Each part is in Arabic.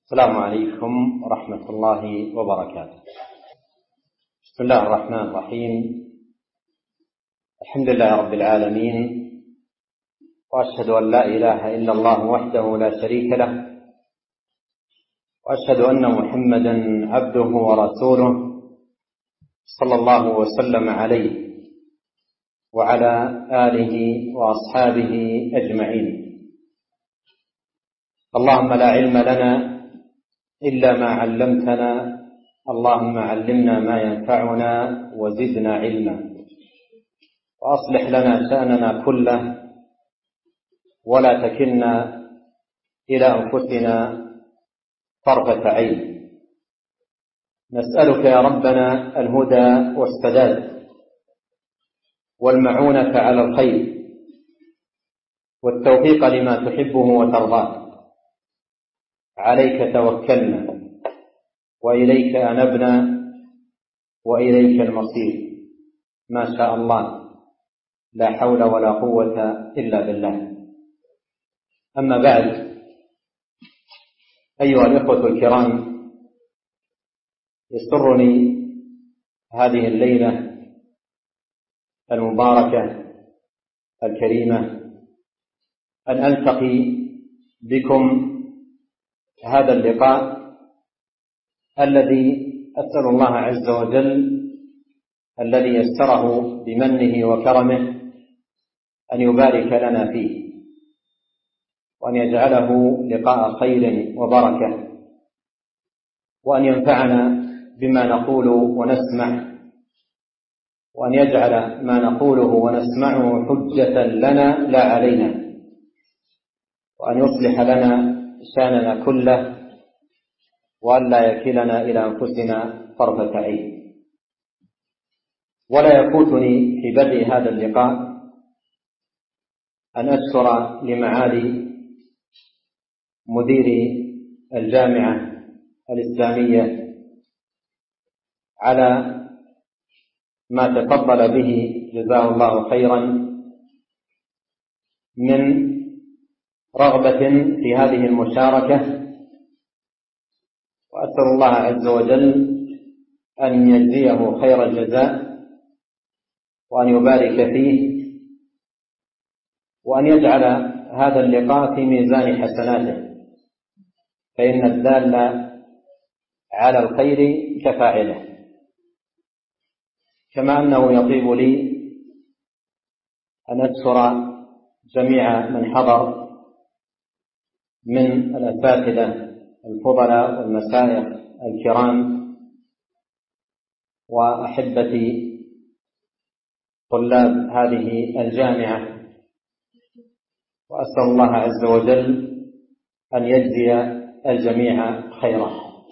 السلام عليكم ورحمة الله وبركاته. بسم الله الرحمن الرحيم. الحمد لله رب العالمين، وأشهد أن لا إله إلا الله وحده لا شريك له، وأشهد أن محمدا عبده ورسوله صلى الله وسلم عليه وعلى آله وأصحابه أجمعين. اللهم لا علم لنا إلا ما علمتنا، اللهم علمنا ما ينفعنا وزدنا علما، وأصلح لنا شأننا كله ولا تكلنا إلى أنفسنا طرفة عين. نسألك يا ربنا الهدى والسداد والمعونة على الخير والتوفيق لما تحبه وترضاه. عليك توكلنا وإليك أنبنا وإليك المصير، ما شاء الله، لا حول ولا قوة إلا بالله. أما بعد، أيها الإخوة الكرام، يسرني هذه الليلة المباركة الكريمة أن ألتقي بكم هذا اللقاء الذي أسأل الله عز وجل الذي يسره بمنه وكرمه أن يبارك لنا فيه، وأن يجعله لقاء خير وبركة، وأن ينفعنا بما نقول ونسمع، وأن يجعل ما نقوله ونسمعه حجة لنا لا علينا، وأن يصلح لنا شأننا كله، وأن لا يكلنا إلى أنفسنا طرفة عين. ولا يفوتني في بدء هذا اللقاء أن أشكر لمعالي مدير الجامعة الإسلامية على ما تفضل به جزاه الله خيرا من رغبة في هذه المشاركة، وأسأل الله عز وجل أن يجزيه خير الجزاء، وأن يبارك فيه، وأن يجعل هذا اللقاء في ميزان حسناته، فإن الدال على الخير كفاعله. كما أنه يطيب لي أن أشكر جميع من حضر من الأساتذة الفضلاء والمشايخ الكرام وأحبتي طلاب هذه الجامعة، وأسأل الله عز وجل أن يجزي الجميع خيرا.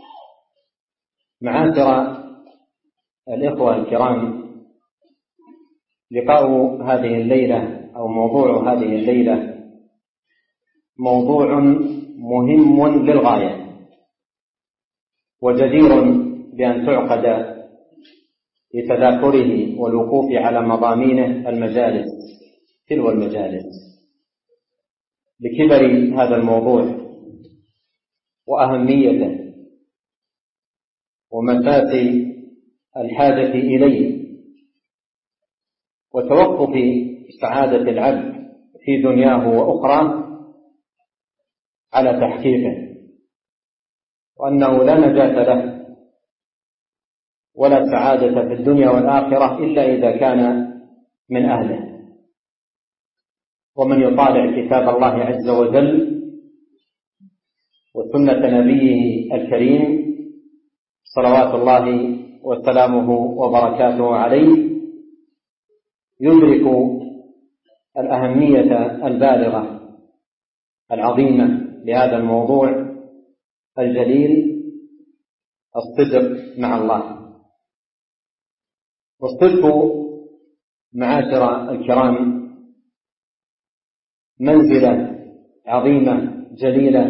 معاشر الإخوة الكرام، لقاء هذه الليلة أو موضوع هذه الليلة موضوع مهم للغاية، وجدير بأن تعقد لتذاكره والوقوف على مضامينه المجالس تلو المجالس، لكبر هذا الموضوع وأهميته ومساس الحاجة إليه، وتوقف سعادة العبد في دنياه وأخرى على تحقيقه، وأنه لا نجاة له ولا سعادة في الدنيا والآخرة إلا إذا كان من أهله. ومن يطالع كتاب الله عز وجل وسنة نبيه الكريم صلوات الله وسلامه وبركاته عليه يدرك الأهمية البالغة العظيمة لهذا الموضوع الجليل، الصدق مع الله. والصدق معاشر الكرام منزلة عظيمة جليلة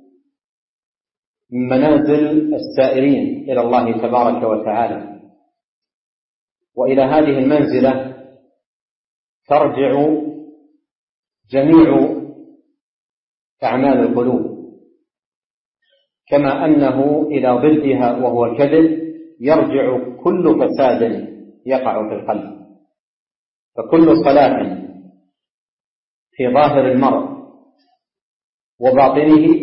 من منازل السائرين إلى الله تبارك وتعالى، وإلى هذه المنزلة ترجع جميع أعمال القلوب، كما أنه إلى ضدها وهو الكذب يرجع كل فساد يقع في القلب. فكل صلاح في ظاهر المرء وباطنه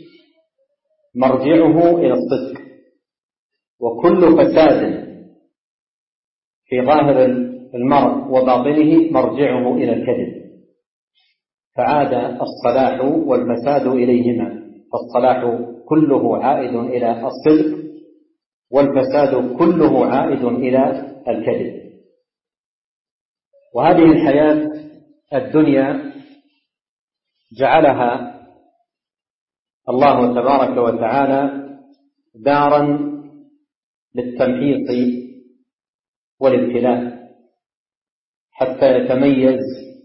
مرجعه إلى الصدق، وكل فساد في ظاهر المرء وباطنه مرجعه إلى الكذب، فعاد الصلاح والفساد إليهما، فالصلاح كله عائد إلى الصدق والفساد كله عائد إلى الكذب. وهذه الحياة الدنيا جعلها الله تبارك وتعالى دارا للتمحيص والابتلاء، حتى يتميز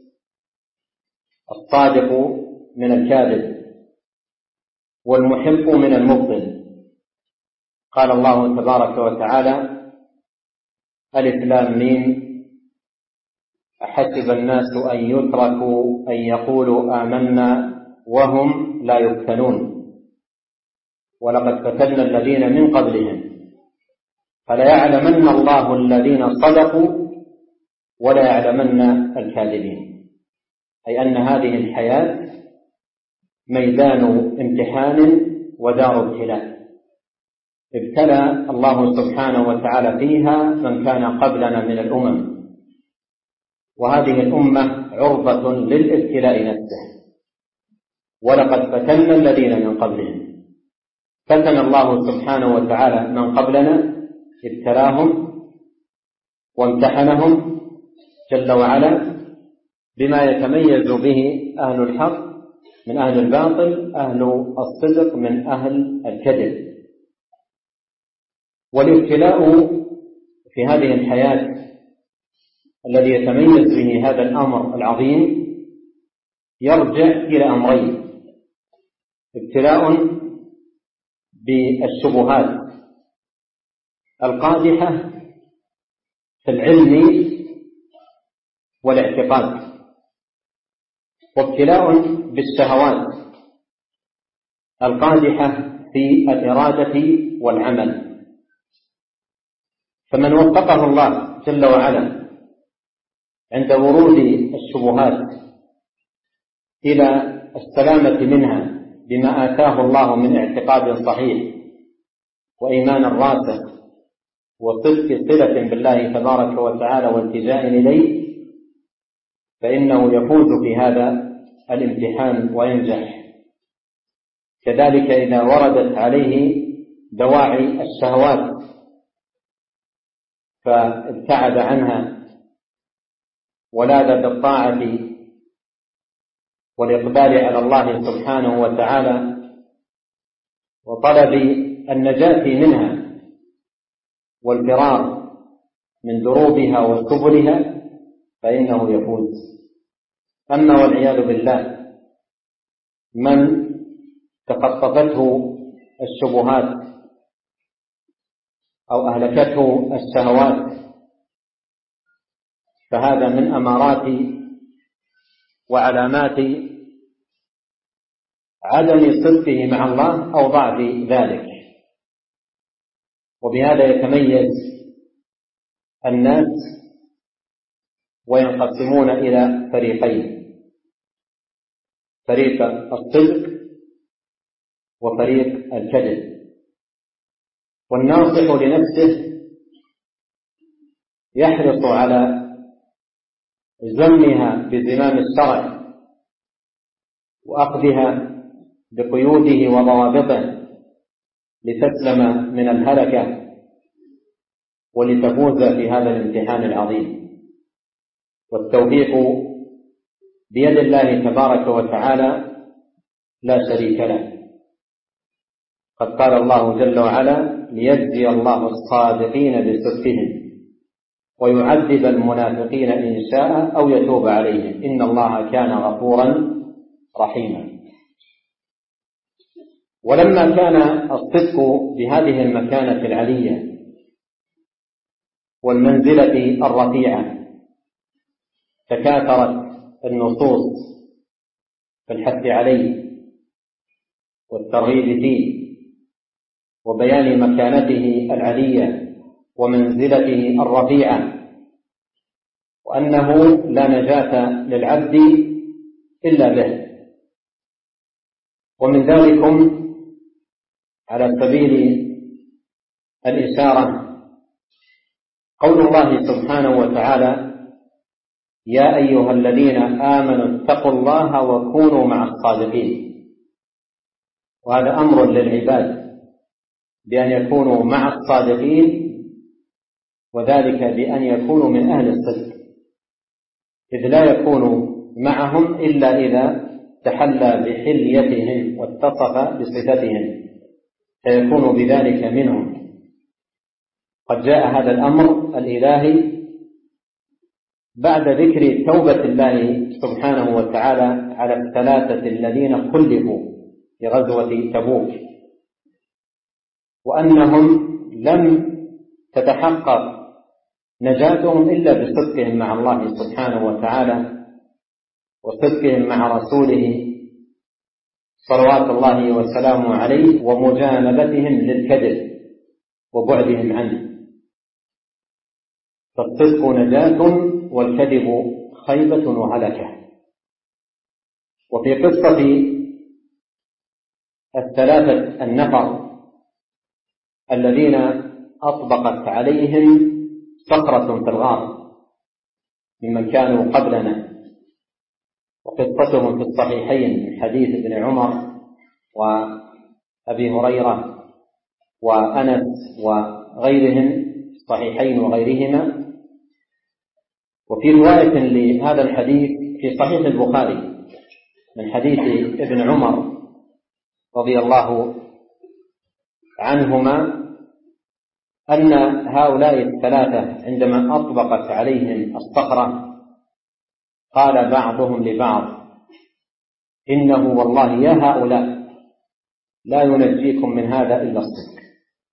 الصادق من الكاذب والمحق من المبطل. قال الله تبارك وتعالى: ألف لام ميم أحسب الناس أن يتركوا أن يقولوا آمنا وهم لا يفتنون ولقد فتنا الذين من قبلهم فليعلمن الله الذين صدقوا وليعلمن الكاذبين. أي أن هذه الحياة ميدان امتحان ودار ابتلاء، ابتلى الله سبحانه وتعالى فيها من كان قبلنا من الأمم، وهذه الأمة عرضة للابتلاء نفسه. ولقد فتنا الذين من قبلهم، فتن الله سبحانه وتعالى من قبلنا، ابتلاهم وامتحنهم جل وعلا بما يتميز به أهل الحق من أهل الباطل، أهل الصدق من أهل الكذب. والابتلاء في هذه الحياة الذي يتميز به هذا الأمر العظيم يرجع إلى أمرين: ابتلاء بالشبهات القادحة في العلم والاعتقاد، وابتلاء بالشهوات القادحة في الإرادة والعمل. فمن وفقه الله جل وعلا عند ورود الشبهات إلى السلامة منها بما آتاه الله من اعتقاد صحيح وإيمان راسخ وصدق صلة بالله تبارك وتعالى والتجاء إليه، فإنه يفوز في هذا الامتحان وينجح. كذلك إذا وردت عليه دواعي الشهوات فابتعد عنها ولاذ بالطاعة والإقبال على الله سبحانه وتعالى وطلب النجاة منها والفرار من دروبها وسبلها، فإنه يفوز. أما والعياذ بالله من تخطفته الشبهات أو أهلكته الشهوات، فهذا من أمارات وعلامات عدم صدقه مع الله أو ضعف ذلك. وبهذا يتميز الناس وينقسمون إلى فريقين: فريق الصدق وفريق الكذب. والناصح لنفسه يحرص على زمها بزمام الشرع وأخذها بقيوده وضوابطه لتسلم من الهلكة ولتفوز في هذا الامتحان العظيم. والتوفيق بيد الله تبارك وتعالى لا شريك له. قد قال الله جل وعلا: ليجزي الله الصادقين بصدقهم ويعذب المنافقين إن شاء أو يتوب عليهم إن الله كان غفورا رحيما. ولما كان الصدق بهذه المكانة العلية والمنزلة الرفيعة تكاثرت النصوص في الحث عليه والترغيب فيه وبيان مكانته العلية ومنزلته الرفيعة، وأنه لا نجاة للعبد إلا به. ومن ذلك على سبيل الإشارة قول الله سبحانه وتعالى: يا أيها الذين آمنوا اتقوا الله وكونوا مع الصادقين. وهذا أمر للعباد بأن يكونوا مع الصادقين، وذلك بأن يكونوا من أهل الصدق، إذ لا يكون معهم إلا إذا تحلى بحليتهم واتصف بصفتهم، فيكون بذلك منهم. قد جاء هذا الأمر الإلهي بعد ذكر توبة الله سبحانه وتعالى على الثلاثة الذين خلفوا في غزوة تبوك، وأنهم لم تتحقق نجاتهم إلا بصدقهم مع الله سبحانه وتعالى وصدقهم مع رسوله صلوات الله وسلامه عليه، ومجانبتهم للكذب وبعدهم عنه. فالصدق نجاة والكذب خيبة وهلكة. وفي قصة الثلاثة النفر الذين أطبقت عليهم صخرة في الغار ممن كانوا قبلنا، وقصتهم في الصحيحين من حديث ابن عمر وأبي هريرة وأنس وغيرهم، الصحيحين وغيرهما. وفي رواية لهذا الحديث في صحيح البخاري من حديث ابن عمر رضي الله عنهما أن هؤلاء الثلاثة عندما أطبقت عليهم الصخرة قال بعضهم لبعض: إنه والله يا هؤلاء لا ينجيكم من هذا إلا الصدق،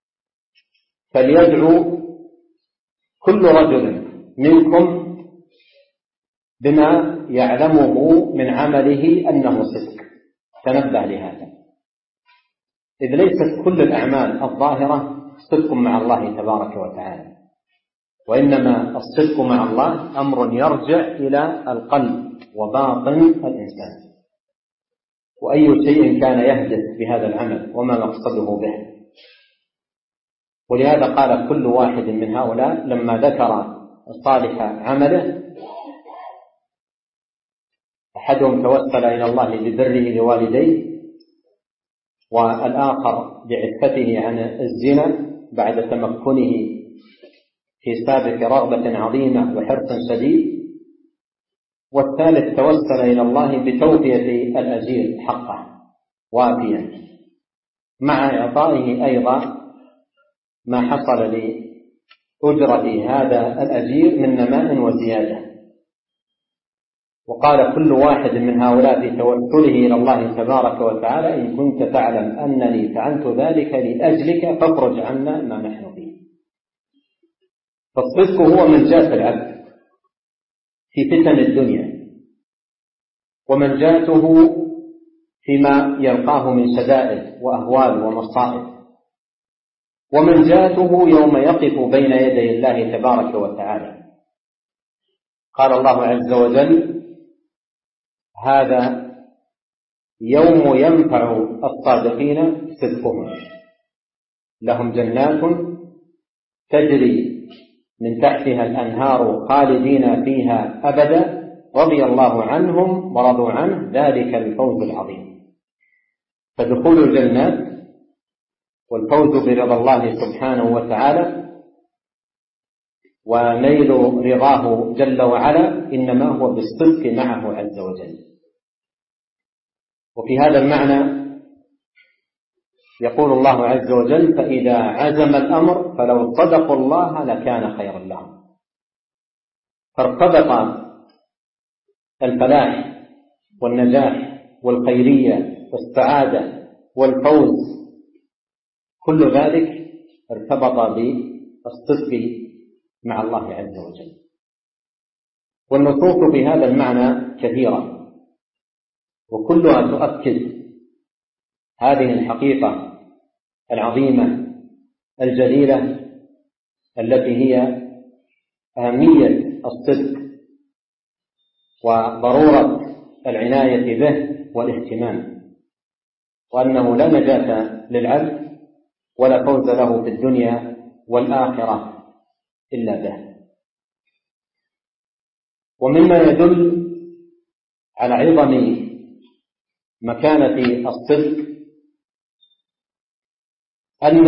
فليدعو كل رجل منكم بما يعلمه من عمله أنه صدق. تنبه لهذا، إذ ليست كل الأعمال الظاهرة صدق مع الله تبارك وتعالى، وإنما الصدق مع الله أمر يرجع إلى القلب وباطن الإنسان، وأي شيء كان يهدف بهذا العمل وما مقصده به. ولهذا قال كل واحد من هؤلاء لما ذكر صالح عمله: أحدهم توسل إلى الله ببره لوالديه، والآخر بعفته عن الزنا بعد تمكنه في سابق رغبة عظيمة وحرص شديد، والثالث توسل إلى الله بتوفية الأجير حقه وافيا، مع إعطائه أيضا ما حصل لأجرة هذا الأجير من نماء وزيادة. وقال كل واحد من هؤلاء في توسله إلى الله تبارك وتعالى: إن كنت تعلم أنني فعلت ذلك لأجلك فافرج عنا ما نحن فيه. فالصدق هو منجاة العبد في فتن الدنيا، ومنجاته فيما يلقاه من شدائد وأهوال ومصائب، ومنجاته يوم يقف بين يدي الله تبارك وتعالى. قال الله عز وجل: هذا يوم ينفع الصادقين صدقهم، لهم جنات تجري من تحتها الأنهار خالدين فيها أبدا رضي الله عنهم ورضوا عنه ذلك الفوز العظيم. فدخول الجنات والفوز برضا الله سبحانه وتعالى ونيل رضاه جل وعلا إنما هو بالصدق معه عز وجل. وفي هذا المعنى يقول الله عز وجل: فإذا عزم الأمر فلو صدقوا الله لكان خيرا لهم. فارتبط الفلاح والنجاح والخيرية والسعادة والفوز، كل ذلك ارتبط بالصدق مع الله عز وجل. والنصوص في هذا المعنى كثيرة، وكلها تؤكد هذه الحقيقة العظيمة الجليلة التي هي أهمية الصدق وضرورة العناية به والاهتمام، وأنه لا نجاة للعبد ولا فوز له في الدنيا والآخرة إلا به. ومما يدل على عظم مكانة الصدق أن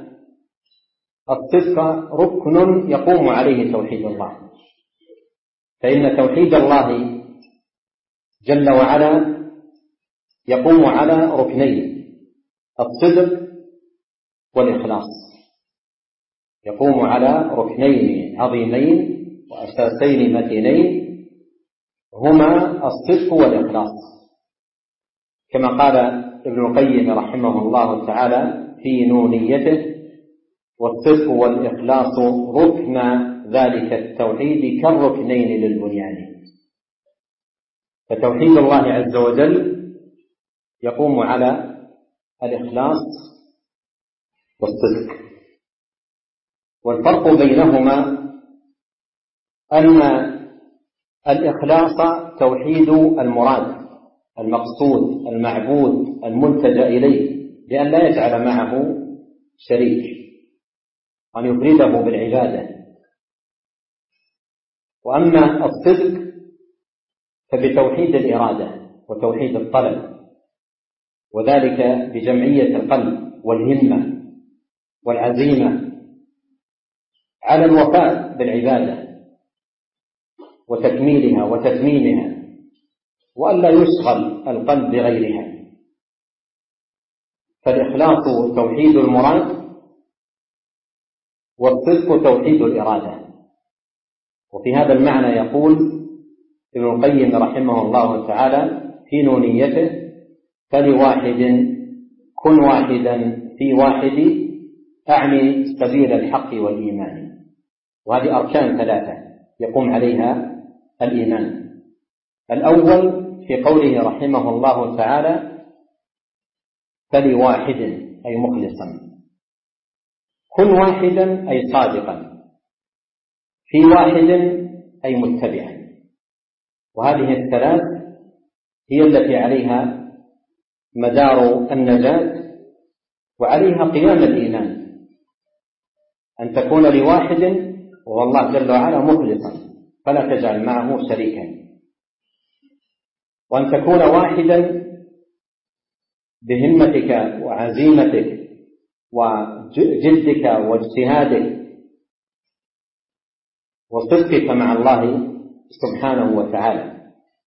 الصدق ركن يقوم عليه توحيد الله، فإن توحيد الله جل وعلا يقوم على ركنين: الصدق والإخلاص. يقوم على ركنين عظيمين وأساسين متينين هما الصدق والإخلاص، كما قال ابن القيم رحمه الله تعالى في نونيته: والصدق والإخلاص ركن ذلك التوحيد كالركنين للبنيان. فتوحيد الله عز وجل يقوم على الإخلاص والصدق، والفرق بينهما أن الإخلاص توحيد المراد المقصود المعبود الملتجأ إليه، بأن لا يجعل معه شريك، وأن يفرده بالعبادة. وأما الصدق فبتوحيد الإرادة وتوحيد الطلب، وذلك بجمعية القلب والهمة والعزيمة على الوفاء بالعبادة وتكميلها وتتميمها، وألا يشغل القلب بغيرها. فالإخلاص توحيد المراد، والصدق توحيد الإرادة. وفي هذا المعنى يقول ابن القيم رحمه الله تعالى في نونيته: فلواحد كن واحدا في واحد، أعني سبيل الحق والإيمان. وهذه أركان ثلاثة يقوم عليها الإيمان. الأول في قوله رحمه الله تعالى: فلواحد أي مخلصا، كن واحدا أي صادقا، في واحد أي متبعا. وهذه الثلاث هي التي عليها مدار النجاة وعليها قيام الإيمان، أن تكون لواحد وهو الله جل وعلا مخلصا فلا تجعل معه شريكا، وأن تكون واحدا بهمتك وعزيمتك وجدك واجتهادك وصدقك مع الله سبحانه وتعالى.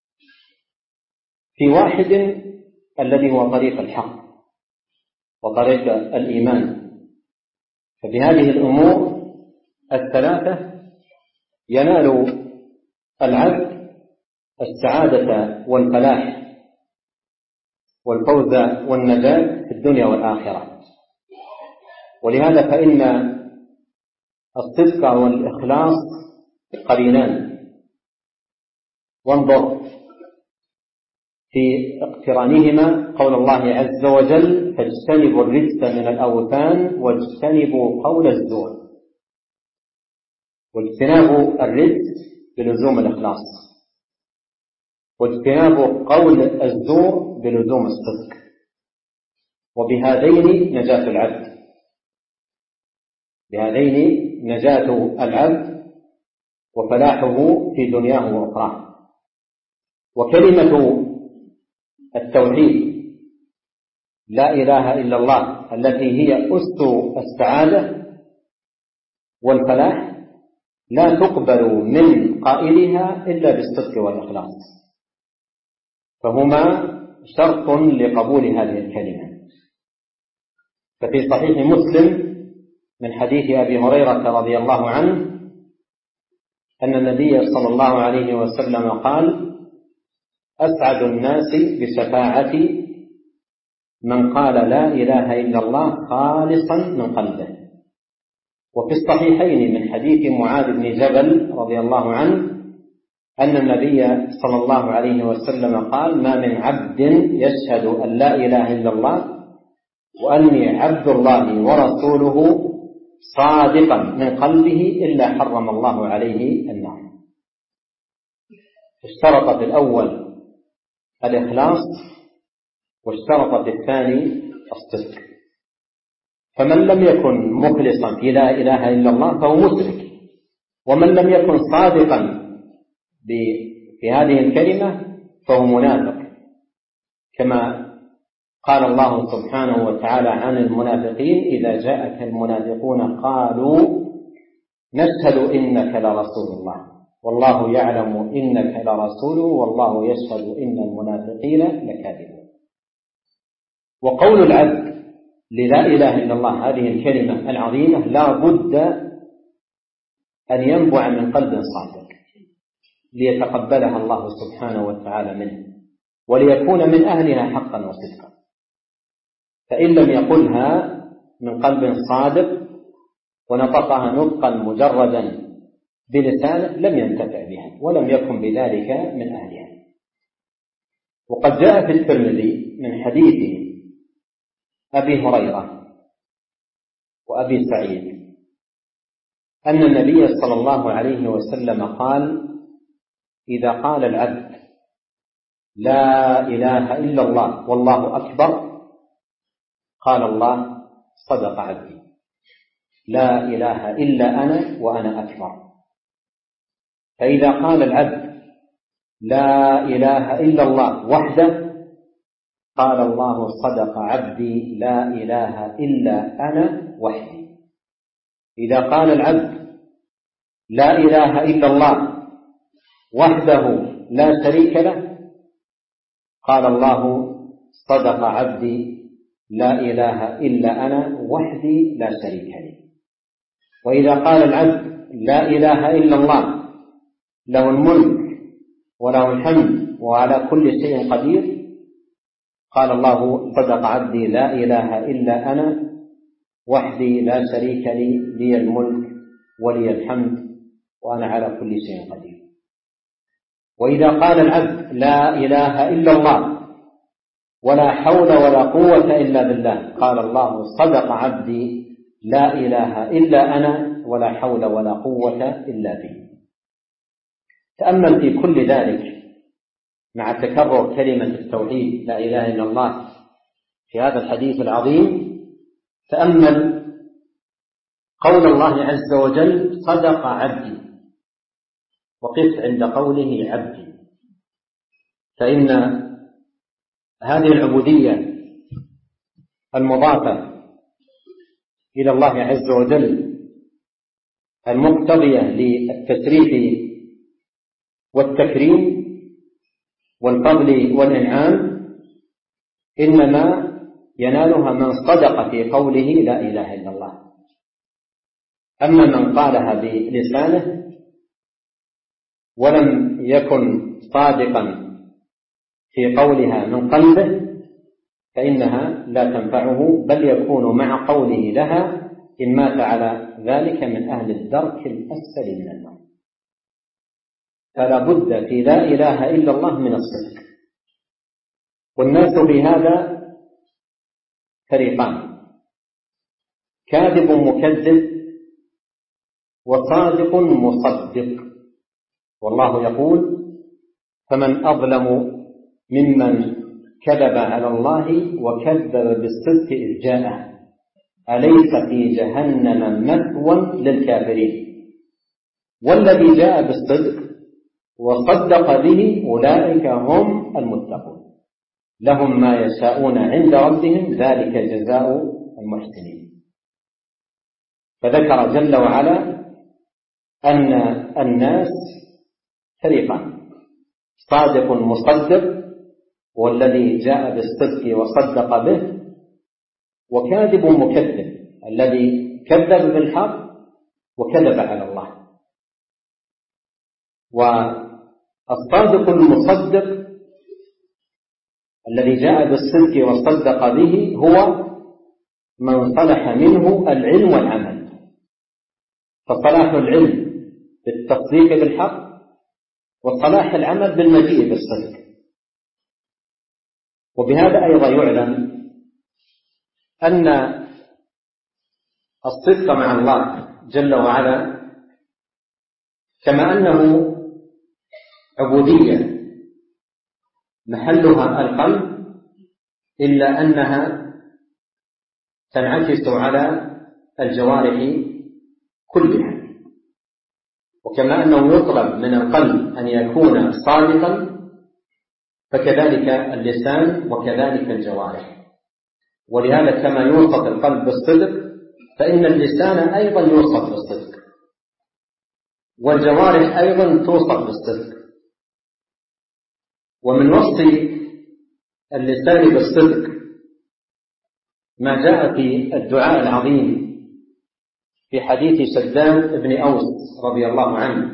في واحد الذي هو طريق الحق وطريق الإيمان. فبهذه الأمور الثلاثة ينال العبد السعادة والفلاح والفوز والنجاة في الدنيا والآخرة. ولهذا فإن الصدق والإخلاص قرينان. وانظر في اقترانهما قول الله عز وجل: فاجتنبوا الرجس من الأوثان واجتنبوا قول الزور. واجتناب الرجس بلزوم الإخلاص، واجتناب قول الزور بلزوم الصدق. وبهذين نجاة العبد، بهذين نجاة العبد وفلاحه في دنياه وأخراه. وكلمة التوحيد لا إله إلا الله التي هي أس السعادة والفلاح لا تقبل من قائلها إلا بالصدق والإخلاص، فهما شرط لقبول هذه الكلمة. ففي صحيح مسلم من حديث أبي هريرة رضي الله عنه أن النبي صلى الله عليه وسلم قال: أسعد الناس بشفاعتي من قال لا إله إلا الله خالصا من قلبه. وفي الصحيحين من حديث معاذ بن جبل رضي الله عنه أن النبي صلى الله عليه وسلم قال: ما من عبد يشهد أن لا إله إلا الله وأني عبد الله ورسوله صادقا من قلبه إلا حرم الله عليه النار. اشترط في الأول الإخلاص، واشترط في الثاني الصدق. فمن لم يكن مخلصا في لا إله إلا الله فهو مشرك، ومن لم يكن صادقا في هذه الكلمة فهو منافق، كما قال الله سبحانه وتعالى عن المنافقين: إذا جاءك المنافقون قالوا نشهد إنك لرسول الله والله يعلم إنك لرسوله والله يشهد إن المنافقين لكاذبون. وقول العبد للا إله إلا الله هذه الكلمة العظيمة لا بد أن ينبع من قلب صادق ليتقبلها الله سبحانه وتعالى منه، وليكون من أهلها حقا وصدقا. فإن لم يقلها من قلب صادق ونطقها نطقا مجردا بلسانه لم ينتفع بها ولم يكن بذلك من أهلها. وقد جاء في الترمذي من حديث أبي هريرة وأبي سعيد أن النبي صلى الله عليه وسلم قال: إذا قال العبد لا إله إلا الله والله أكبر قال الله: صدق عبدي، لا إله إلا أنا وأنا أكبر. فإذا قال العبد لا إله إلا الله وحده قال الله: صدق عبدي، لا إله إلا أنا وحدي. إذا قال العبد لا إله إلا الله وحده لا شريك له قال الله: صدق عبدي، لا إله إلا أنا وحدي لا شريك لي. وإذا قال العبد لا إله إلا الله له الملك وله الحمد وعلى كل شيء قدير قال الله: صدق عبدي، لا إله إلا أنا وحدي لا شريك لي، لي الملك ولي الحمد وأنا على كل شيء قدير. وإذا قال العبد لا إله إلا الله ولا حول ولا قوة إلا بالله قال الله: صدق عبدي، لا إله إلا أنا ولا حول ولا قوة إلا به. تأمل في كل ذلك مع تكرر كلمة التوحيد لا إله إلا الله في هذا الحديث العظيم. تأمل قول الله عز وجل: صدق عبدي، وقف عند قوله عبدي، فإن هذه العبودية المضافة إلى الله عز وجل المقتضية للتشريف والتكريم والفضل والإنعام إنما ينالها من صدق في قوله لا إله إلا الله. أما من قالها بلسانه ولم يكن صادقا في قولها من قلبه فإنها لا تنفعه، بل يكون مع قوله لها إن مات على ذلك من أهل الدرك الأسفل من النار. فلا بد في لا إله إلا الله من الصدق. والناس بهذا فريقان: كاذب مكذب وصادق مصدق. والله يقول: فمن أظلم ممن كذب على الله وكذب بالصدق إذ جاءه أليس في جهنم مثوى للكافرين. والذي جاء بالصدق وصدق به أولئك هم المتقون، لهم ما يشاءون عند ربهم ذلك جزاء المحسنين. فذكر جل وعلا أن الناس فريقان: صادق مصدق والذي جاء بالصدق وصدق به، وكاذب مكذب الذي كذب بالحق وكذب على الله. والصادق المصدق الذي جاء بالصدق وصدق به هو من صلح منه العلم والعمل. فصلاح العلم بالتصديق بالحق وصلاح العمل بالمجيء بالصدق. وبهذا أيضا يعلم أن الصدق مع الله جل وعلا كما أنه عبودية محلها القلب، إلا أنها تنعكس على الجوارح كلها. وكما أنه يطلب من القلب أن يكون صادقا، فكذلك اللسان وكذلك الجوارح. ولهذا كما يوصف القلب بالصدق فإن اللسان أيضا يوصف بالصدق، والجوارح أيضا توصف بالصدق. ومن وصف اللسان بالصدق ما جاء في الدعاء العظيم في حديث شداد بن أوس رضي الله عنه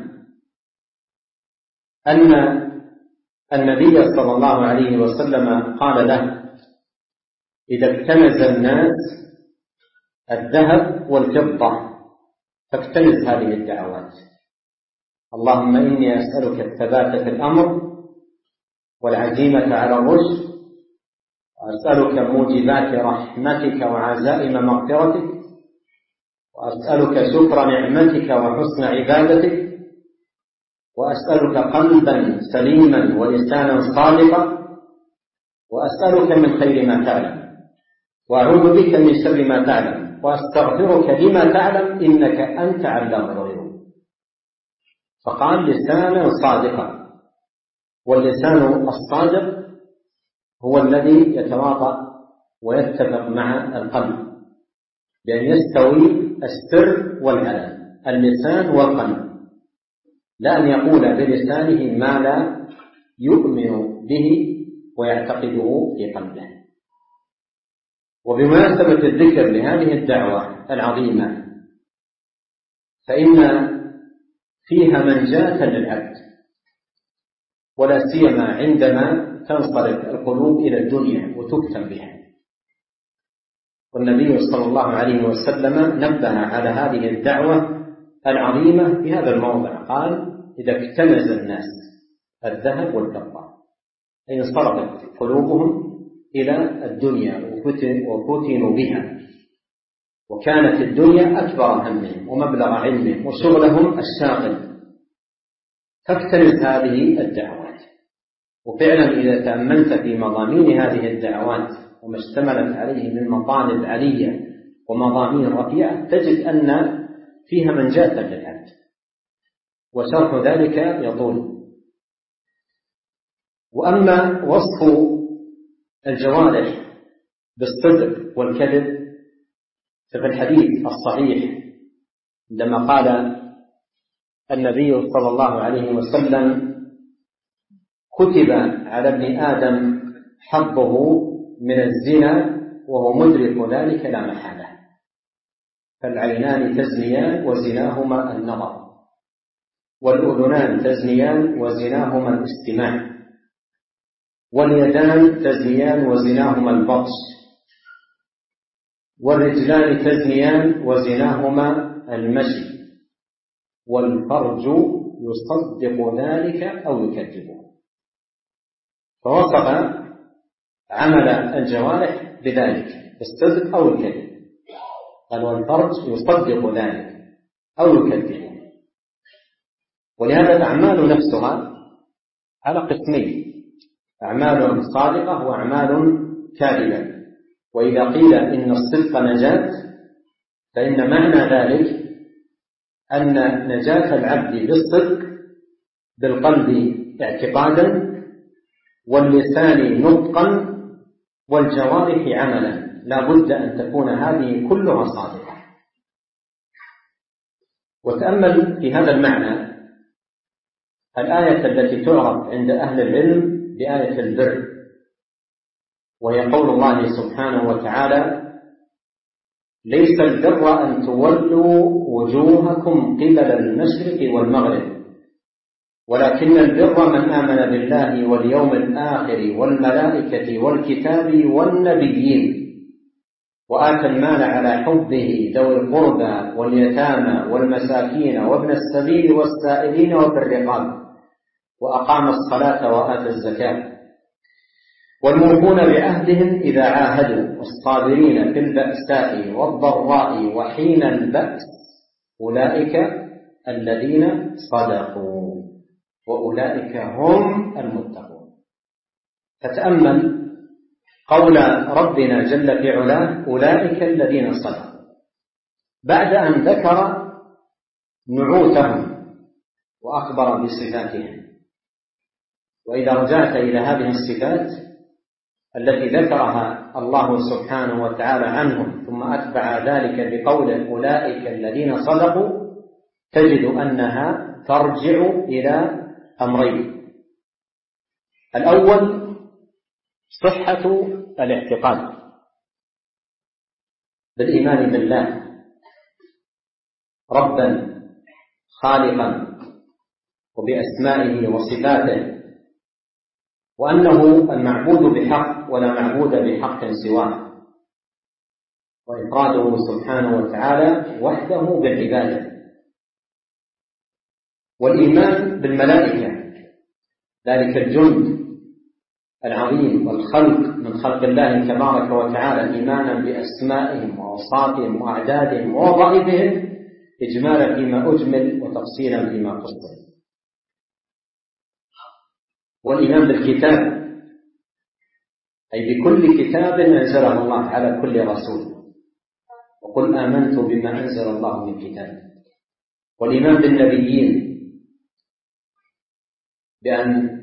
أن النبي صلى الله عليه وسلم قال له: إذا اكتنز الناس الذهب والفضة فاكتنز هذه الدعوات: اللهم إني أسألك الثبات في الأمر والعزيمة على الرشد، وأسألك موجبات رحمتك وعزائم مغفرتك، وأسألك شكر نعمتك وحسن عبادتك، وأسألك قلبا سليما ولسانا صادقا، وأسألك من خير ما تعلم، وأعوذ بك من شر ما تعلم، وأستغفرك لما تعلم إنك أنت علام الغيوب. فقال لسانا صادقا، واللسان الصادق هو الذي يتواطأ ويتفق مع القلب بأن يستوي السر والعلن، اللسان والقلب، لا أن يقول بلسانه ما لا يؤمن به ويعتقده في قلبه. وبمناسبة الذكر لهذه الدعوة العظيمة فإن فيها منجاة للعبد، ولا سيما عندما تنصرف القلوب إلى الدنيا وتكتم بها. والنبي صلى الله عليه وسلم نبه على هذه الدعوة العظيمة في هذا الموضع، قال: إذا اكتنز الناس الذهب والفضة، أي انصرفت قلوبهم إلى الدنيا وفتنوا بها، وكانت الدنيا أكبر همهم ومبلغ علمهم وشغلهم الشاغل، فاكتنز هذه الدعوات. وفعلا إذا تأملت في مضامين هذه الدعوات وما اشتملت عليه من مطالب علية ومضامين رفيعة تجد أن فيها منجاة للعبد، وشرح ذلك يطول. وأما وصف الجوارح بالصدق والكذب ففي الحديث الصحيح عندما قال النبي صلى الله عليه وسلم: كتب على ابن آدم حظه من الزنا وهو مدرك ذلك لا محالة، فالعينان تزنيان وزناهما النظر، والأذنان تزنيان وزناهما الاستماع، واليدان تزنيان وزناهما البطش، والرجلان تزنيان وزناهما المشي، والفرج يصدق ذلك أو يكذبه. فوصف عمل الجوارح بذلك، الصدق أو الكذب، قال: والفرج يصدق ذلك أو يكذبه. ولهذا الأعمال نفسها على قسمين: أعمال صادقة وأعمال كاذبة. وإذا قيل إن الصدق نجاة فإن معنى ذلك أن نجاة العبد بالصدق بالقلب اعتقادا، واللسان نطقا، والجوارح عملا، لا بد أن تكون هذه كلها صادقة. وتأمل في هذا المعنى الآية التي تعرف عند أهل العلم بآية البر، وهي قول الله سبحانه وتعالى: ليس البر أن تولوا وجوهكم قبل المشرق والمغرب، ولكن البر من آمن بالله واليوم الآخر والملائكة والكتاب والنبيين، وآتى المال على حبه ذوي القربى واليتامى والمساكين وابن السبيل والسائلين وفي الرقاب، وأقام الصلاة وآتى الزكاة. والموفون بعهدهم إذا عاهدوا والصابرين في البأساء والضراء وحين البأس أولئك الذين صدقوا وأولئك هم المتقون. فتأمل قول ربنا جل في علاه أولئك الذين صدقوا بعد أن ذكر نعوتهم وأخبر بصفاتهم. وإذا رجعت إلى هذه الصفات التي ذكرها الله سبحانه وتعالى عنهم ثم أتبع ذلك بقول أولئك الذين صدقوا تجد أنها ترجع إلى أمرين. الأول صحة الاعتقاد بالإيمان بالله ربا خالقا وبأسمائه وصفاته وأنه المعبود بحق ولا معبود بحق سواه وإفراده سبحانه وتعالى وحده بالعبادة. والإيمان بالملائكة ذلك الجند العظيم والخلق من خلق الله تبارك وتعالى إيمانا بأسمائهم وأوصافهم وأعدادهم ووظائفهم إجمالا فيما أجمل وتفصيلا فيما فصل. والإيمان بالكتاب أي بكل كتاب أنزله الله على كل رسول وقل آمنت بما أنزل الله من كتاب. والإيمان بالنبيين بأن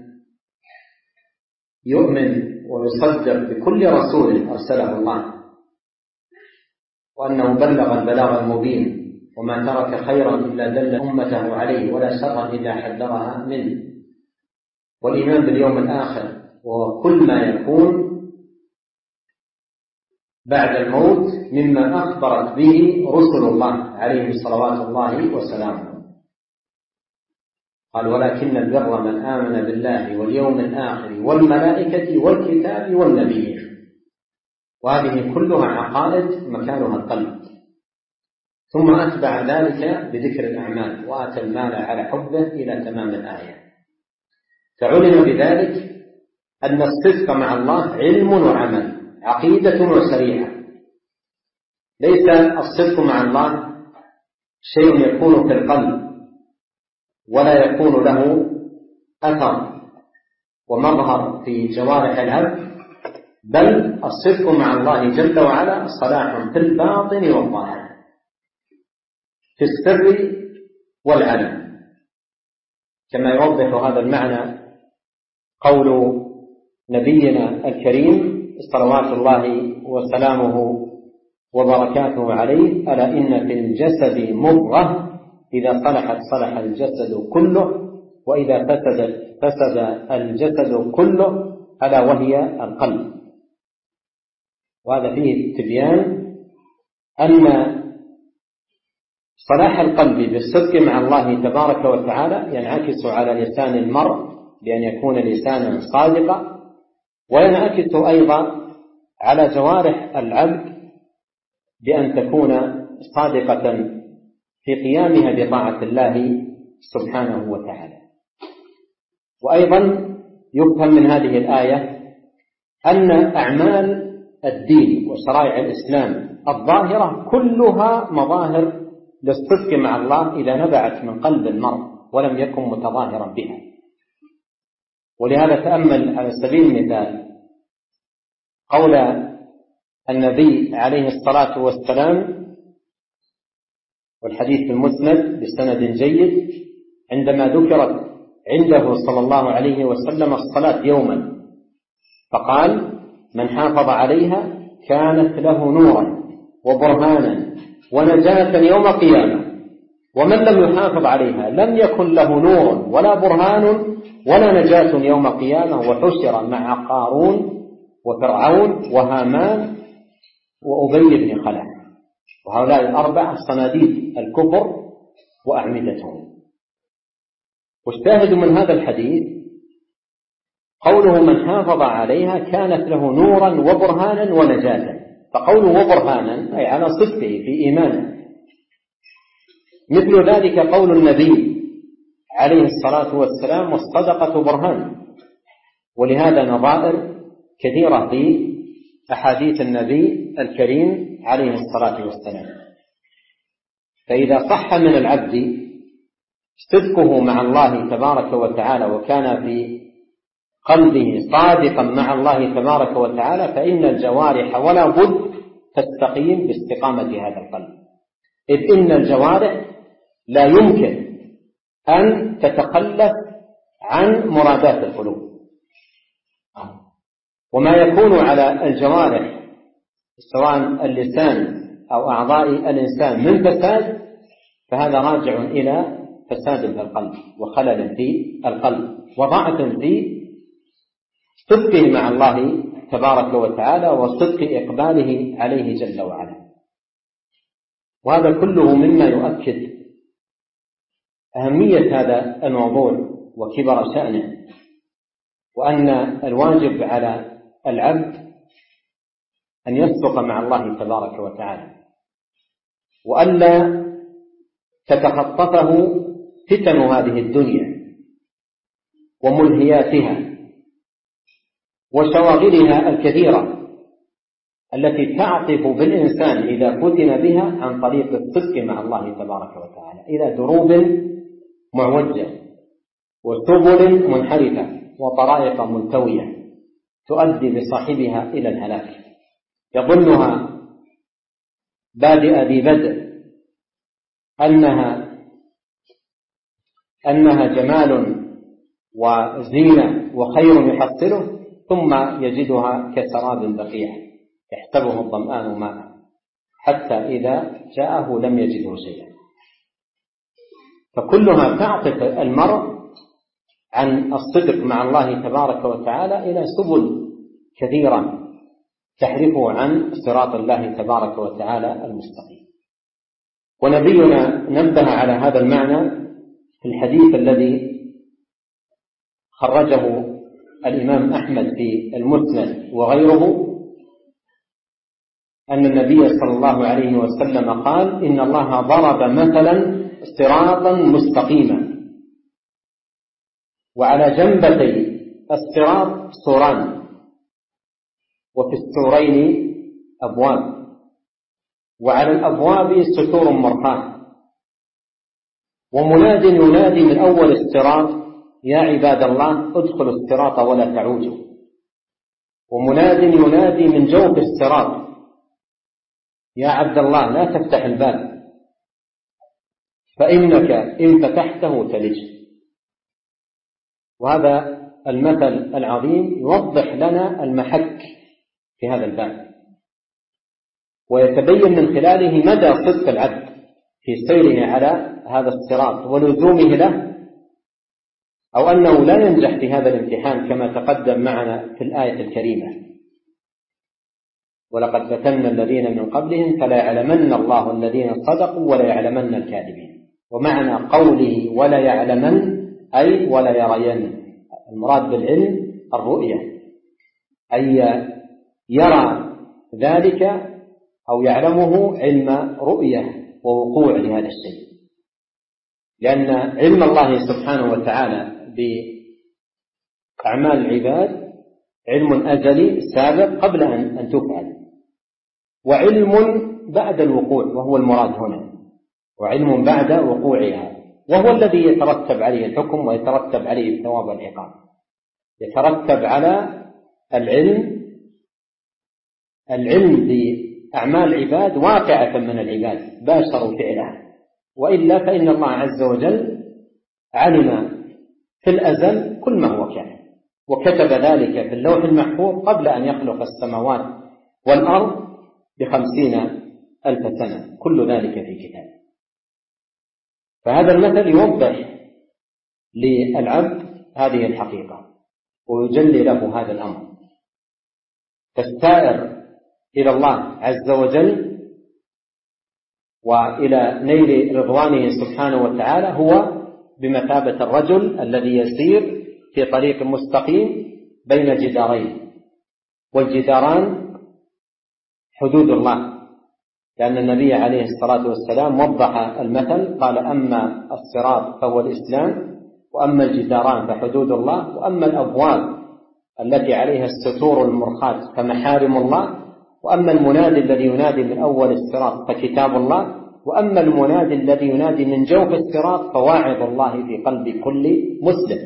يؤمن ويصدق بكل رسول أرسله الله وأنه بلغ البلاغ المبين وما ترك خيرا إلا دل أمته عليه ولا شرا إلا حذرها منه. والإيمان باليوم الآخر وكل ما يكون بعد الموت مما أخبرت به رسل الله عليهم صلوات الله وسلامه. قال ولكن البر من آمن بالله واليوم الآخر والملائكة والكتاب والنبيين. وهذه كلها عقائد مكانها القلب. ثم أتبع ذلك بذكر الأعمال وآتى المال على حبه إلى تمام الآية. فعلم بذلك أن الصدق مع الله علم وعمل عقيدة وشريعة. ليس الصدق مع الله شيء يكون في القلب ولا يكون له أثر ومظهر في جوارح العبد، بل الصدق مع الله جل وعلا صلاح في الباطن والظاهر في السر والعلن، كما يوضح هذا المعنى قول نبينا الكريم صلوات الله وسلامه وبركاته عليه ألا إن في الجسد مضغة إذا صلحت صلح الجسد كله وإذا فسدت فسد الجسد كله ألا وهي القلب. وهذا فيه تبيان أن صلاح القلب بالصدق مع الله تبارك وتعالى ينعكس على لسان المرء بأن يكون لسانا صادقا، وينعكس أيضا على جوارح العبد بأن تكون صادقة في قيامها بطاعة الله سبحانه وتعالى. وأيضا يفهم من هذه الآية أن أعمال الدين وشرائع الإسلام الظاهرة كلها مظاهر للصدق مع الله إذا نبعت من قلب المرء ولم يكن متظاهرا بها. ولهذا تأمل على سبيل المثال قول النبي عليه الصلاة والسلام والحديث المسند بسند جيد عندما ذكرت عنده صلى الله عليه وسلم الصلاة يوما فقال من حافظ عليها كانت له نورا وبرهانا ونجاة يوم القيامة، ومن لم يحافظ عليها لم يكن له نور ولا برهان ولا نجاة يوم القيامة وحشر مع قارون وفرعون وهامان وأبي بن خلف، وهؤلاء الأربع صناديد الكفر وأعمدتهم. والشاهد من هذا الحديث قوله من حافظ عليها كانت له نورا وبرهانا ونجاة، فقوله وبرهانا أي على صدقه في إيمانه. مثل ذلك قول النبي عليه الصلاة والسلام والصدقة برهان. ولهذا نظائر كثيرة في أحاديث النبي الكريم عليه الصلاة والسلام. فإذا صح من العبد صدقه مع الله تبارك وتعالى وكان في قلبه صادقا مع الله تبارك وتعالى، فإن الجوارح ولا بد تستقيم باستقامة هذا القلب، إذ إن الجوارح لا يمكن أن تتخلف عن مرادات القلوب، وما يكون على الجوارح سواء اللسان أو أعضاء الإنسان من فساد فهذا راجع إلى فساد في القلب وخلل في القلب وضعف في صدقه مع الله تبارك وتعالى وصدق إقباله عليه جل وعلا. وهذا كله مما يؤكد أهمية هذا الموضوع وكبر شأنه، وأن الواجب على العبد أن يصدق مع الله تبارك وتعالى، وألا تتخطفه فتن هذه الدنيا وملهياتها وشواغلها الكثيرة التي تعطف بالإنسان إذا فتن بها عن طريق الصدق مع الله تبارك وتعالى إلى دروب معوجة وسبل منحرفة وطرائق ملتوية تؤدي بصاحبها إلى الهلاك، يظنها بادئ ذي بدء أنها جمال وزينة وخير يحصله، ثم يجدها كسراب بقيع يحسبه الظمآن ماء حتى إذا جاءه لم يجده شيئا. فكلها تعطف المرء عن الصدق مع الله تبارك وتعالى إلى سبل كثيرة تحرفه عن صراط الله تبارك وتعالى المستقيم. ونبينا نبه على هذا المعنى في الحديث الذي خرجه الإمام أحمد في المسند وغيره، أن النبي صلى الله عليه وسلم قال: إن الله ضرب مثلا صراطا مستقيما، وعلى جنبتي الصراط سوران، وفي السورين أبواب، وعلى الأبواب ستور مرخاة، ومناد ينادي من أول الصراط: يا عباد الله ادخلوا الصراط ولا تعوجوا، ومناد ينادي من جوف الصراط: يا عبد الله لا تفتح الباب فإنك إن فتحته تلج. وهذا المثل العظيم يوضح لنا المحك في هذا الباب، ويتبين من خلاله مدى صدق العبد في سيره على هذا الصراط ولزومه له، أو أنه لا ينجح في هذا الامتحان كما تقدم معنا في الآية الكريمة: ولقد فتنا الذين من قبلهم فلا يعلمن الله الذين صدقوا ولا يعلمن الكاذبين. ومعنى قوله ولا يعلمن أي ولا يرين، المراد بالعلم الرؤية، أي يرى ذلك أو يعلمه علم رؤية ووقوع لهذا الشيء، لأن علم الله سبحانه وتعالى بأعمال العباد علم أزلي سابق قبل أن تفعل، وعلم بعد الوقوع وهو المراد هنا، وعلم بعد وقوعها وهو الذي يترتب عليه الحكم ويترتب عليه الثواب والعقاب. يترتب على العلم بأعمال العباد واقعة من العباد باشروا فعلها، وإلا فإن الله عز وجل علم في الأزل كل ما هو كان، وكتب ذلك في اللوح المحفوظ قبل أن يخلق السماوات والأرض ب50,000 سنة، كل ذلك في كتاب. فهذا المثل يوضح للعبد هذه الحقيقة ويجلي له هذا الأمر، فالسائر إلى الله عز وجل وإلى نيل رضوانه سبحانه وتعالى هو بمثابة الرجل الذي يسير في طريق مستقيم بين جدارين، والجداران حدود الله، لأن النبي عليه الصلاة والسلام وضح المثل قال: أما الصراط فهو الإسلام، وأما الجداران فحدود الله، وأما الأبواب التي عليها الستور المرخاة فمحارم الله، وأما المنادي الذي ينادي من أول الصراط فكتاب الله، وأما المنادي الذي ينادي من جوف الصراط فواعظ الله في قلب كل مسلم.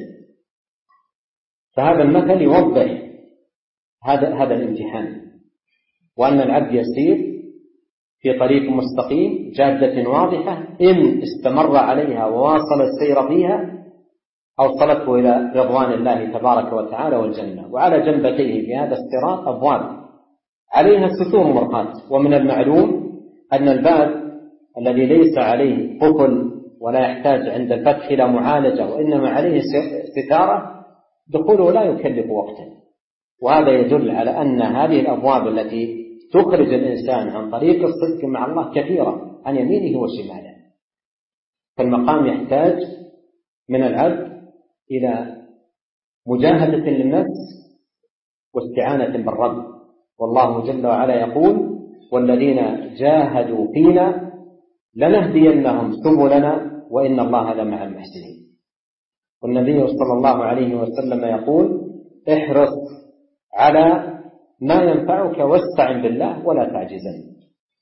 فهذا المثل يوضح هذا الامتحان، وأن العبد يسير في طريق مستقيم جادة واضحة، إن استمر عليها وواصل السير فيها أوصلته إلى رضوان الله تبارك وتعالى والجنة. وعلى جنبتيه في هذا الصراط أبواب عليها ستور مرخاة، ومن المعلوم أن الباب الذي ليس عليه قفل ولا يحتاج عند الفتح إلى معالجة وإنما عليه ستارة دخوله لا يكلف وقتا، وهذا يدل على أن هذه الأبواب التي تخرج الإنسان عن طريق الصدق مع الله كثيرة عن يمينه وشماله. فالمقام يحتاج من العبد إلى مجاهدة للنفس واستعانة بالرب، والله جل وعلا يقول: والذين جاهدوا فينا لنهدينهم سبلنا وإن الله لمع المحسنين. والنبي صلى الله عليه وسلم يقول: احرص على ما ينفعك واستعن بالله ولا تعجزن.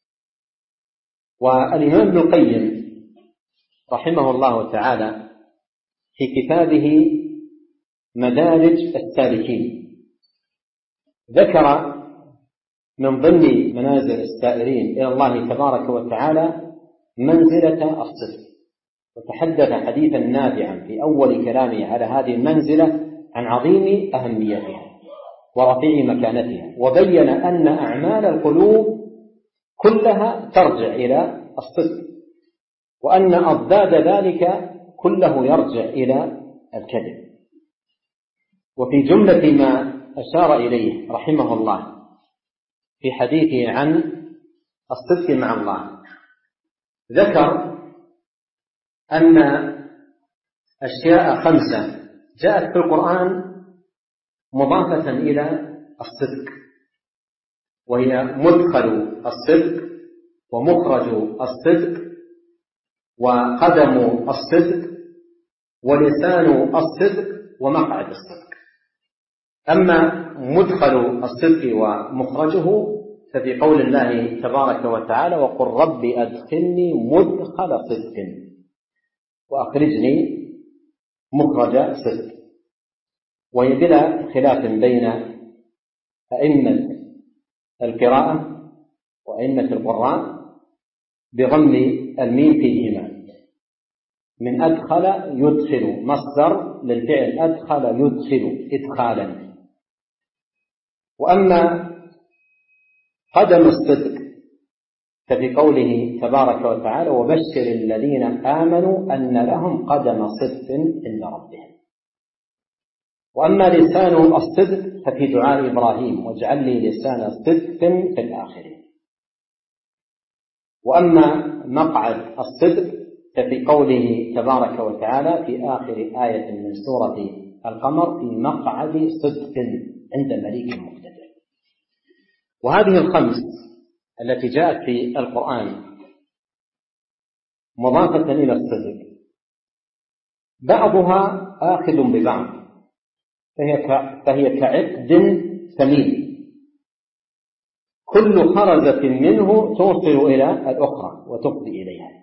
والإمام ابن القيم رحمه الله تعالى في كتابه مدارج السالكين ذكر من ضمن منازل السائرين إلى الله تبارك وتعالى منزلة الصدق، وتحدث حديثا نافعا في أول كلامه على هذه المنزلة عن عظيم أهميتها ورفيع مكانتها، وبين أن أعمال القلوب كلها ترجع إلى الصدق، وأن أضداد ذلك كله يرجع إلى الكذب. وفي جملة ما أشار إليه رحمه الله في حديثه عن الصدق مع الله ذكر أن أشياء 5 جاءت في القرآن مضافة إلى الصدق، وهي مدخل الصدق ومخرج الصدق وقدم الصدق ولسان الصدق ومقعد الصدق. أما مدخل الصدق ومخرجه ففي قول الله تبارك وتعالى: وقل رب أدخلني مدخل صدق وأخرجني مخرج صدق. وهي بلا خلاف بين أئمة القراءة وأئمة القراء بضم الميم فيهما، من أدخل يدخل مصدر للفعل أدخل يدخل إدخالا. وأما قدم الصدق ففي قوله تبارك وتعالى: وبشر الذين آمنوا أن لهم قدم صدق عند ربهم. وأما لسان الصدق ففي دعاء إبراهيم: واجعل لي لسان صدق في الآخرين. وأما مقعد الصدق ففي قوله تبارك وتعالى في آخر آية من سورة القمر: في مقعد صدق عند مليك مقتدر. وهذه 5 التي جاءت في القرآن مضافة إلى الصدق بعضها آخذ ببعض، فهي كعقد ثمين، كل خرزة منه توصل إلى الأخرى وتفضي إليها،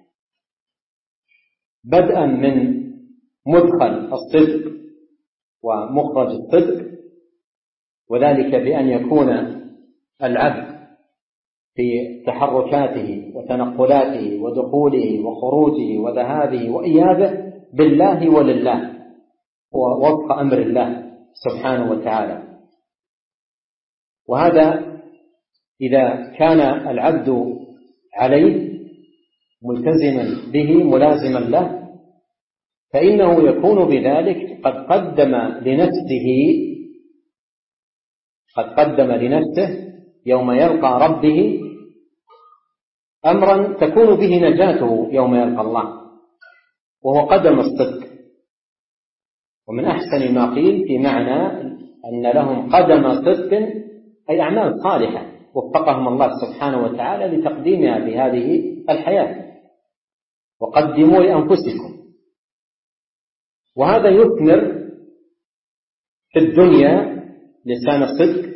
بدءا من مدخل الصدق ومخرج الصدق، وذلك بأن يكون العبد في تحركاته وتنقلاته ودخوله وخروجه وذهابه وإيابه بالله ولله ووفق أمر الله سبحانه وتعالى. وهذا إذا كان العبد عليه ملتزما به ملازما له فإنه يكون بذلك قد قدم لنفسه يوم يلقى ربه أمرا تكون به نجاته يوم يلقى الله، وهو قدم الصدق. ومن أحسن ما قيل في معنى أن لهم قدم صدق أي أعمال صالحة وفقهم الله سبحانه وتعالى لتقديمها في هذه الحياة، وقدموا لأنفسكم. وهذا يثمر في الدنيا لسان الصدق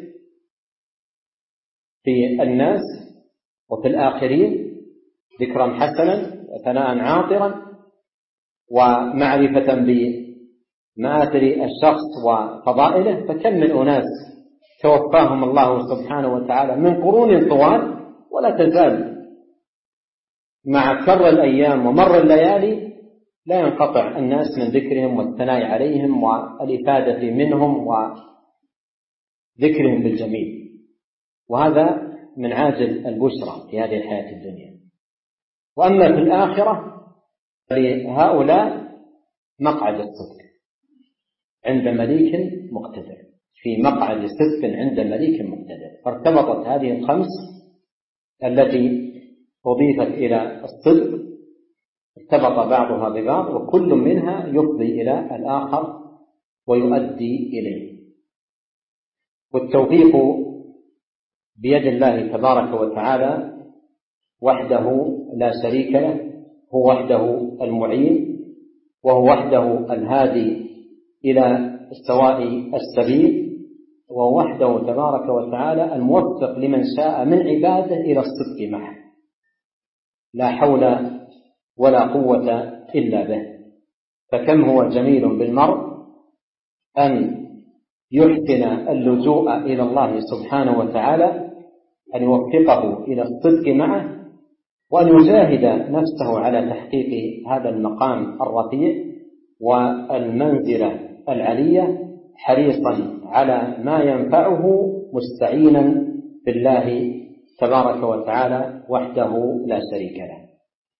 في الناس وفي الآخرين، ذكرا حسنا وثناء عاطرا ومعرفة بمآثر الشخص وفضائله. فكم من أناس توفاهم الله سبحانه وتعالى من قرون طوال، ولا تزال مع كر الأيام ومر الليالي لا ينقطع الناس من ذكرهم والثناء عليهم والإفادة منهم وذكرهم بالجميل. وهذا من عاجل البشرى في هذه الحياة الدنيا. وأما في الآخرة لهؤلاء مقعد الصدق عند مليك مقتدر، في مقعد صدق عند مليك مقتدر. فارتبطت هذه الخمس التي أضيفت إلى الصدق، ارتبط بعضها ببعض، وكل منها يفضي إلى الآخر ويؤدي إليه. والتوفيق بيد الله تبارك وتعالى وحده لا شريك له، هو وحده المعين، وهو وحده الهادي إلى سواء السبيل، وهو وحده تبارك وتعالى الموفق لمن شاء من عباده إلى الصدق معه، لا حول ولا قوة إلا به. فكم هو جميل بالمرء أن يحسن اللجوء إلى الله سبحانه وتعالى، أن يوفقه إلى الصدق معه، وأن يجاهد نفسه على تحقيق هذا المقام الرفيع والمنزلة العلية، حريصا على ما ينفعه، مستعينا بالله تبارك وتعالى وحده لا شريك له.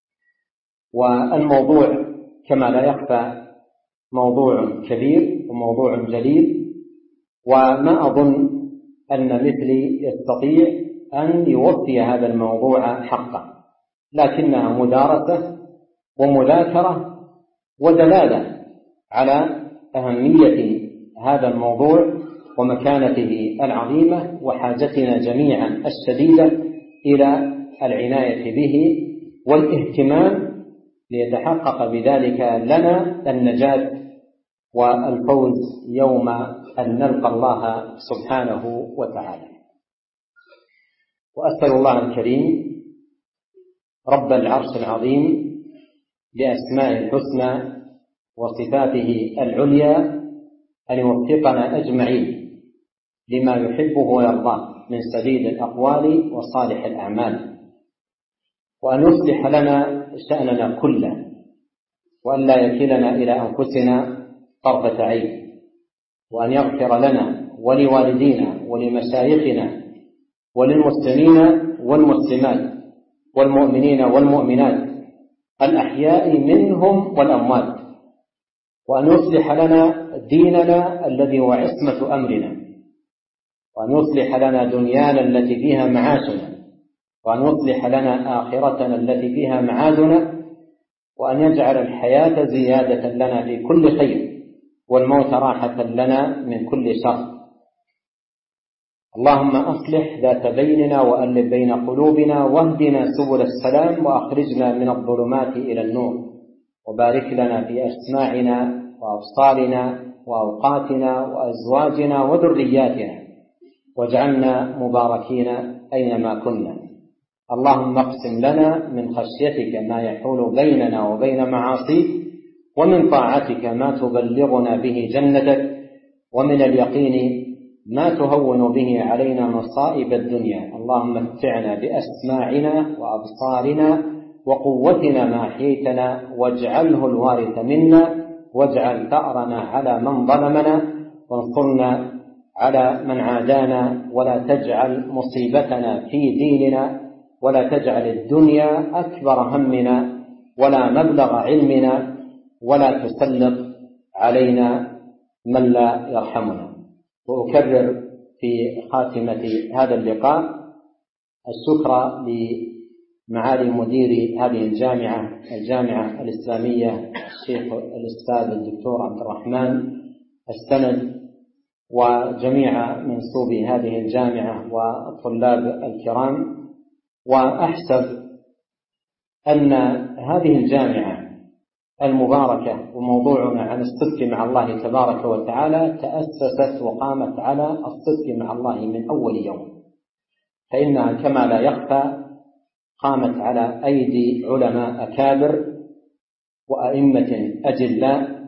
والموضوع كما لا يخفى موضوع كبير وموضوع جليل، وما أظن أن مثلي يستطيع أن يوفي هذا الموضوع حقه، لكنها مدارسة ومذاكرة ودلالة على أهمية هذا الموضوع ومكانته العظيمة وحاجتنا جميعا الشديدة إلى العناية به والاهتمام، ليتحقق بذلك لنا النجاة والفوز يوم أن نلقى الله سبحانه وتعالى. وأسأل الله الكريم رب العرش العظيم بأسمائه الحسنى وصفاته العليا أن يوفقنا أجمعين لما يحبه ويرضاه من سديد الأقوال وصالح الأعمال، وأن يصلح لنا شأننا كله، وأن لا يكلنا إلى أنفسنا طرفة عين، وأن يغفر لنا ولوالدينا ولمشايخنا وللمسلمين والمسلمات والمؤمنين والمؤمنات الأحياء منهم والأموات، وأن يصلح لنا ديننا الذي هو عصمة أمرنا، وأن يصلح لنا دنيانا التي فيها معاشنا، وأن يصلح لنا آخرتنا التي فيها معادنا، وأن يجعل الحياة زيادة لنا في كل خير والموت راحة لنا من كل شر. اللهم أصلح ذات بيننا وألف بين قلوبنا واهدنا سبل السلام وأخرجنا من الظلمات إلى النور، وبارك لنا في أسماعنا وأبصارنا وأوقاتنا وأزواجنا وذرياتنا، واجعلنا مباركين أينما كنا. اللهم اقسم لنا من خشيتك ما يحول بيننا وبين معاصيك، ومن طاعتك ما تبلغنا به جنتك، ومن اليقين ما تهون به علينا مصائب الدنيا. اللهم متعنا بأسماعنا وأبصارنا وقوتنا ما أحييتنا، واجعله الوارث منا، واجعل ثأرنا على من ظلمنا، وانصرنا على من عادانا، ولا تجعل مصيبتنا في ديننا، ولا تجعل الدنيا أكبر همنا ولا مبلغ علمنا، ولا تسلط علينا من لا يرحمنا. وأكرر في خاتمة هذا اللقاء الشكر لمعالي مدير هذه الجامعة الإسلامية الشيخ الأستاذ الدكتور عبد الرحمن السند، وجميع منسوبي هذه الجامعة والطلاب الكرام. وأحسب أن هذه الجامعة المباركة وموضوعنا عن الصدق مع الله تبارك وتعالى تأسست وقامت على الصدق مع الله من أول يوم، فإنها كما لا يخفى قامت على أيدي علماء أكابر وأئمة أجلاء،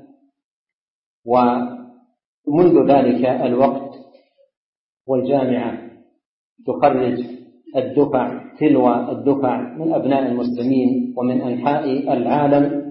ومنذ ذلك الوقت والجامعة تخرج الدفع تلو الدفع من أبناء المسلمين ومن أنحاء العالم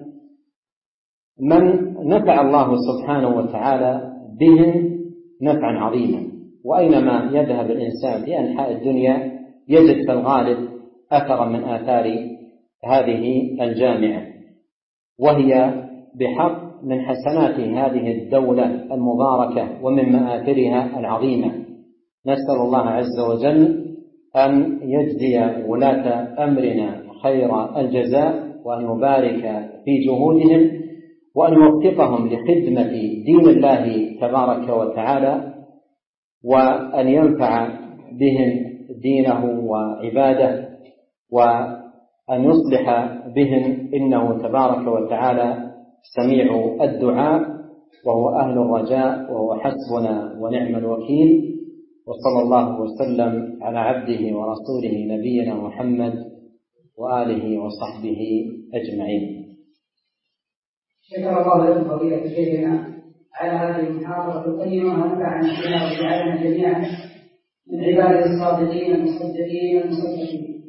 من نفع الله سبحانه وتعالى بهم نفعا عظيما. وأينما يذهب الإنسان في أنحاء الدنيا يجد في الغالب أثرا من آثار هذه الجامعة، وهي بحق من حسنات هذه الدولة المباركة ومن مآثرها العظيمة. نسأل الله عز وجل أن يجزي ولاة أمرنا خير الجزاء، وأن يبارك في جهودهم، وأن يوفقهم لخدمة دين الله تبارك وتعالى، وأن ينفع بهم دينه وعباده، وأن يصلح بهم، إنه تبارك وتعالى سميع الدعاء وهو أهل الرجاء وهو حسبنا ونعم الوكيل. وصلى الله وسلم على عبده ورسوله نبينا محمد وآله وصحبه أجمعين. شكر الله لكم فضيلة شيخنا على هذه المحاضرة القيمة، ونفعنا بها وجعلنا جميعا من عباده الصادقين المصدقين المصدقين.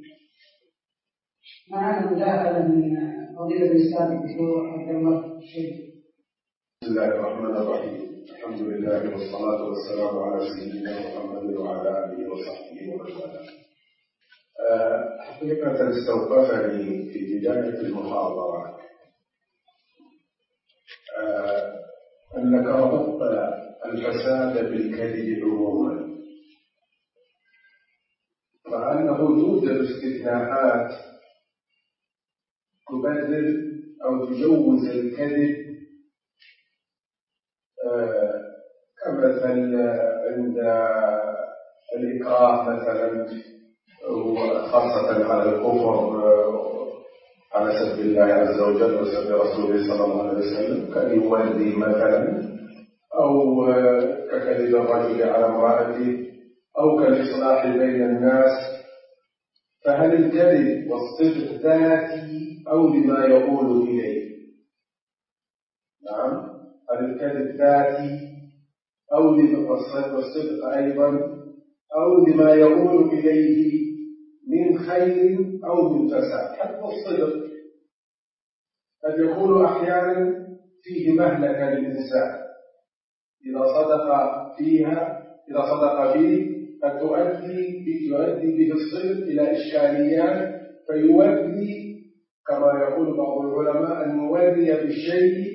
معنا مداخلة من فضيلة الأستاذ الدكتور عبد الله الشيخ. بسم الله الرحمن الرحيم. الحمد لله والصلاة والسلام على سيدنا محمد وعلى آله وصحبه ومن والاه. حقيقة استوقفني في بداية المحاضرة أنك ربطت الفساد بالكذب عموما، مع أنه يوجد استثناءات تبدل أو تجوز الكذب، كمثل عند الإكراه مثلا، وخاصة على الكفر على سب الله عز وجل وسب رسوله صلى الله عليه وسلم، كالوالد مثلا، أو ككذب الرجل على امرأته، أو كالإصلاح بين الناس. فهل الكذب والصدق ذاتي أو لما يقول إليه؟ نعم، هل الكذب ذاتي أو والصدق أيضا أو لما يقول إليه من خير أو من فساد؟ حتى الصدق قد يكون أحيانا فيه مهلكة للإنسان، إذا صدق فيه قد يؤدي به الصدق إلى إشكاليات، فيؤدي كما يقول بعض العلماء أن يولي بالشيء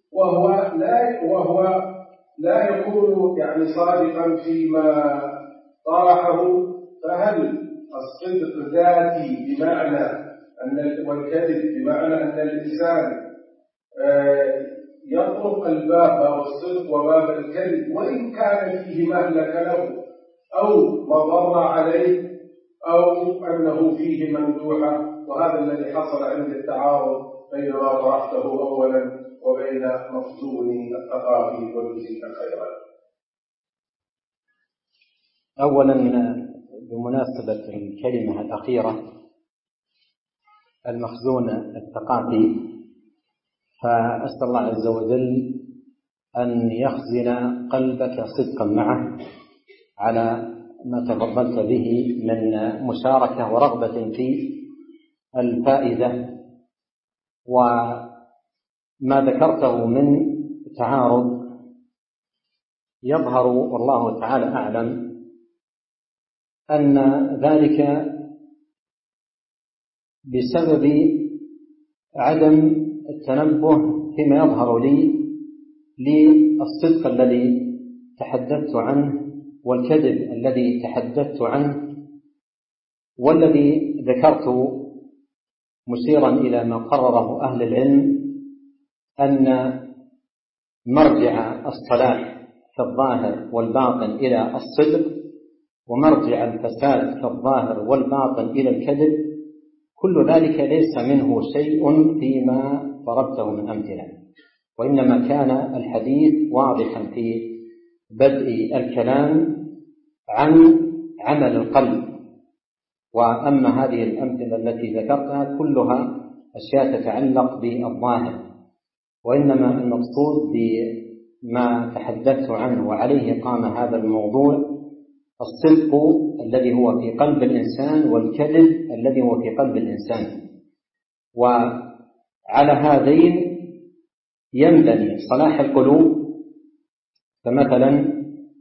وهو لا يكون يعني صادقا فيما طرحه. فهل الصدق ذاتي بمعنى والكذب بمعنى أن الإنسان يطرق الباب والصدق وباب الكذب وإن كان فيه مهلك له أو مضر عليه أو أنه فيه ممدوحة؟ وهذا الذي حصل عند التعارض بين ما طرحته أولا وبين مفتون الثقافي والمزيد خيرا. أولا بمناسبة الكلمة الأخيرة المخزون الثقافي، فأسأل الله عز وجل أن يخزن قلبك صدقا معه على ما تفضلت به من مشاركة ورغبة في الفائدة، وما ذكرته من تعارض يظهر والله تعالى أعلم أن ذلك بسبب عدم التنبه فيما يظهر لي للصدق الذي تحدثت عنه والكذب الذي تحدثت عنه، والذي ذكرت مشيرا إلى ما قرره أهل العلم أن مرجع الصلاح في الظاهر والباطن إلى الصدق، ومرجع الفساد في الظاهر والباطن إلى الكذب، كل ذلك ليس منه شيء فيما ضربته من أمثلة، وإنما كان الحديث واضحا في بدء الكلام عن عمل القلب. وأما هذه الأمثلة التي ذكرتها كلها أشياء تتعلق بالظاهر، وإنما المقصود بما تحدثت عنه وعليه قام هذا الموضوع الصدق الذي هو في قلب الإنسان والكذب الذي هو في قلب الإنسان. وعلى هذين ينبني صلاح القلوب. فمثلا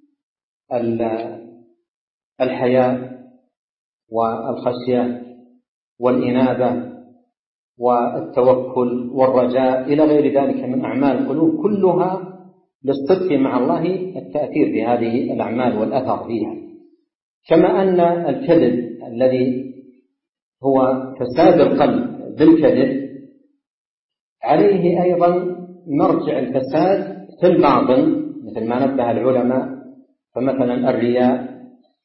الحياء والخشية والإنابة والتوكل والرجاء إلى غير ذلك من أعمال القلوب كلها للصدق مع الله التأثير بهذه الأعمال والأثر فيها. كما أن الكذب الذي هو فساد القلب بالكذب عليه أيضا مرجع الفساد في الباطن، مثل ما نبه العلماء، فمثلا الرياء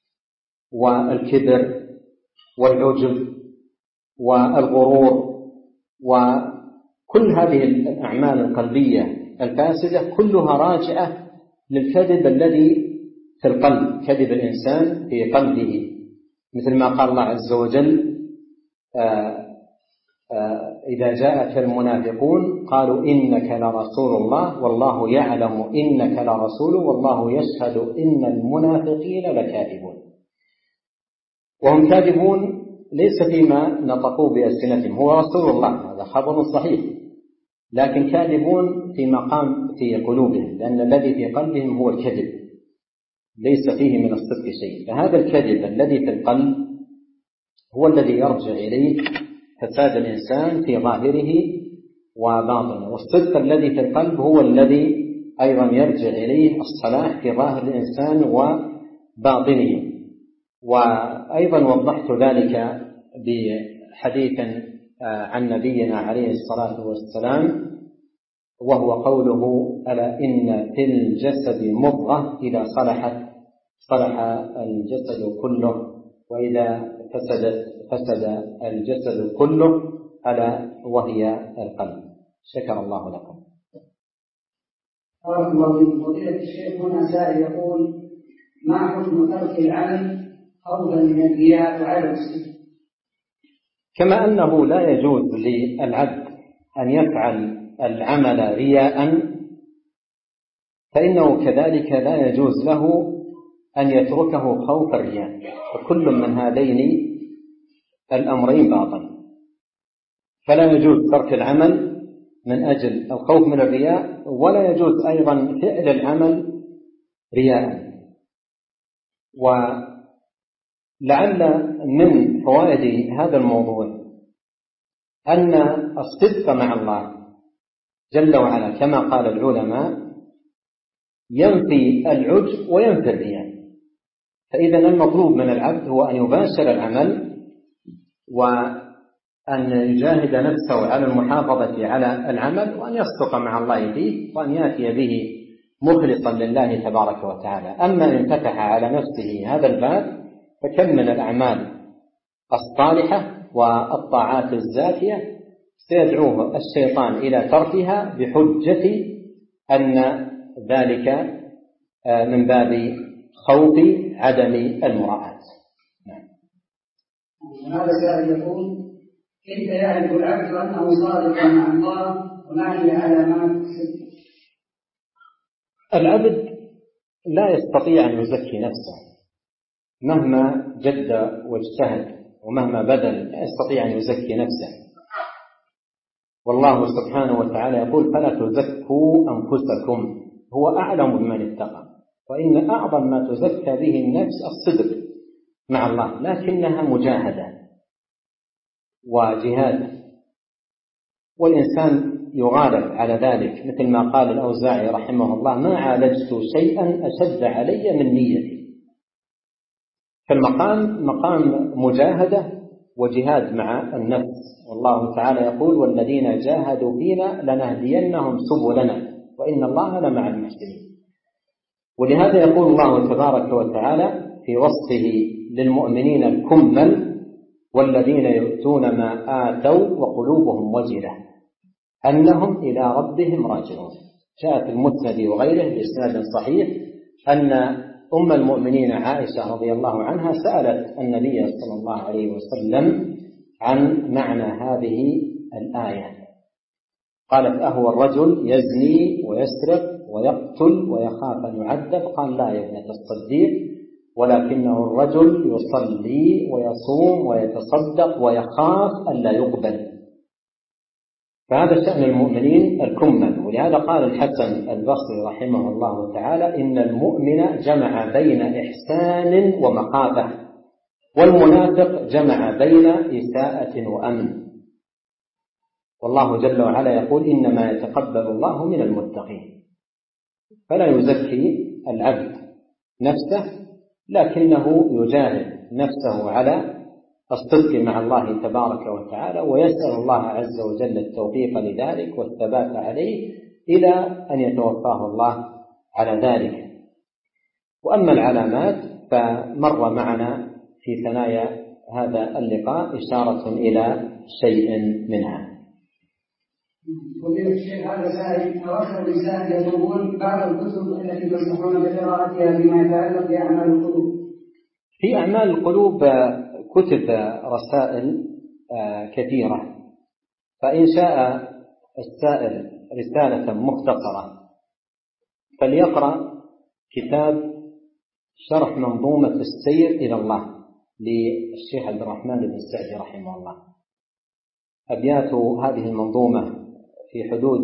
والكبر والعجب والغرور وكل هذه الأعمال القلبية الفاسدة كلها راجعة للكذب الذي في القلب، كذب الإنسان في قلبه، مثل ما قال الله عز وجل إذا جاءك المنافقون قالوا إنك لرسول الله والله يعلم إنك لرسول والله يشهد إن المنافقين لكاذبون. وهم كاذبون ليس فيما نطقوا بألسنتهم، هو رسول الله هذا خبر صحيح، لكن كاذبون في مقام في قلوبهم، لأن الذي في قلبهم هو الكذب ليس فيه من الصدق شيء. فهذا الكذب الذي في القلب هو الذي يرجع إليه فساد الإنسان في ظاهره وباطنه، والصدق الذي في القلب هو الذي أيضا يرجع إليه الصلاح في ظاهر الإنسان وباطنه. وأيضا وضحت ذلك بحديث عن نبينا عليه الصلاة والسلام، وهو قوله ألا إن في الجسد مضغة إذا صلحت صلح الجسد كله وإذا فسد الجسد كله ألا وهي القلب. شكر الله لكم. بارك الله فيكم. فضيلة الشيخ هنا سائل يقول ما حكم ترك العمل خوفا من الرياء وعدم الصدق؟ كما أنه لا يجوز للعبد أن يفعل العمل رياء، فإنه كذلك لا يجوز له أن يتركه خوف الرياء، وكل من هذين الأمرين باطل. فلا يجوز ترك العمل من أجل الخوف من الرياء، ولا يجوز أيضا فعل العمل رياء. ولعل من فوائد هذا الموضوع أن الصدق مع الله جل وعلا كما قال العلماء ينفي العجب وينفي الرياء. فإذا المطلوب من العبد هو أن يباشر العمل وأن يجاهد نفسه على المحافظة على العمل، وأن يصدق مع الله فيه، وأن يأتي به مخلصا لله تبارك وتعالى. أما إن فتح على نفسه هذا الباب فكم من الأعمال الصالحة والطاعات الزاكية سيدعوه الشيطان إلى تركها بحجة أن ذلك من باب خوف عدم المراءة. هذا سائل يقول كيف يعرف العبد أنه صادق مع الله وما هي علامات الصدق؟ العبد لا يستطيع أن يزكي نفسه مهما جد واجتهد ومهما بذل، لا يستطيع أن يزكي نفسه. والله سبحانه وتعالى يقول فلا تزكوا أنفسكم هو أعلم بمن اتقى. وإن أعظم ما تزكى به النفس الصدق مع الله، لكنها مجاهدة وجهاد، والإنسان يغالب على ذلك، مثل ما قال الأوزاعي رحمه الله ما عالجت شيئا أشد علي من نيتي. فالمقام مقام مجاهدة وجهاد مع النفس. والله تعالى يقول والذين جاهدوا فينا لنهدينهم سبلنا وإن الله لمع المحسنين. ولهذا يقول الله تبارك وتعالى في وصفه للمؤمنين الكمل والذين يؤتون ما آتوا وقلوبهم وجلة أنهم إلى ربهم راجعون. جاء في المسند وغيره بإسناد صحيح أن أم المؤمنين عائشة رضي الله عنها سألت النبي صلى الله عليه وسلم عن معنى هذه الآية، قالت: أهو الرجل يزني ويسرق ويقتل ويخاف أن يعذب؟ قال: لا يا ابنة الصديق، ولكنه الرجل يصلي ويصوم ويتصدق ويخاف ألا يقبل. فهذا شأن المؤمنين الكمل. ولهذا قال الحسن البصري رحمه الله تعالى: إن المؤمن جمع بين إحسان ومخافة، والمنافق جمع بين إساءة وأمن. والله جل وعلا يقول: إنما يتقبل الله من المتقين. فلا يزكي العبد نفسه، لكنه يجاهد نفسه على الصدق مع الله تبارك وتعالى، ويسأل الله عز وجل التوفيق لذلك والثبات عليه إلى أن يتوفاه الله على ذلك. وأما العلامات فمر معنا في ثنايا هذا اللقاء إشارة إلى شيء منها. وفي الشيخ هذا سائل: أواخر الرسالة يطلبون بعض الكتب التي تنصحون بقراءتها بما يتعلق بأعمال القلوب. في أعمال القلوب كتب رسائل كثيرة، فإن شاء السائل رسالة مختصرة فليقرأ كتاب شرح منظومة السير إلى الله للشيخ عبد الرحمن بن السعدي رحمه الله. أبيات هذه المنظومة في حدود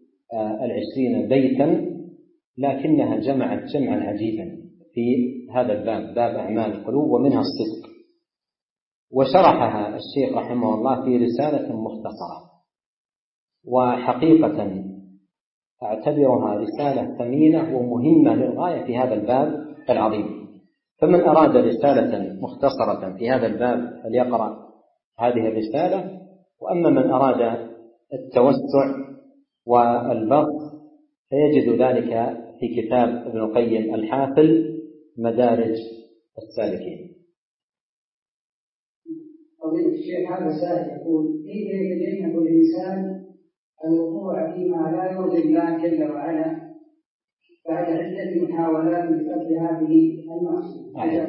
20 بيتا، لكنها جمعت جمعا عجيبا في هذا الباب، باب أعمال القلوب، ومنها الصدق. وشرحها الشيخ رحمه الله في رسالة مختصرة، وحقيقة أعتبرها رسالة ثمينة ومهمة للغاية في هذا الباب العظيم. فمن أراد رسالة مختصرة في هذا الباب فليقرأ هذه الرسالة. وأما من أراد التوسع والبسط فيجد ذلك في كتاب ابن القيم الحافل مدارج السالكين. فضيلة الشيخ هذا سائل يقول: كيف يتجنب الإنسان الوقوع فيما لا يرضي الله جل وعلا بعد عدة محاولات لترك هذه المعصية؟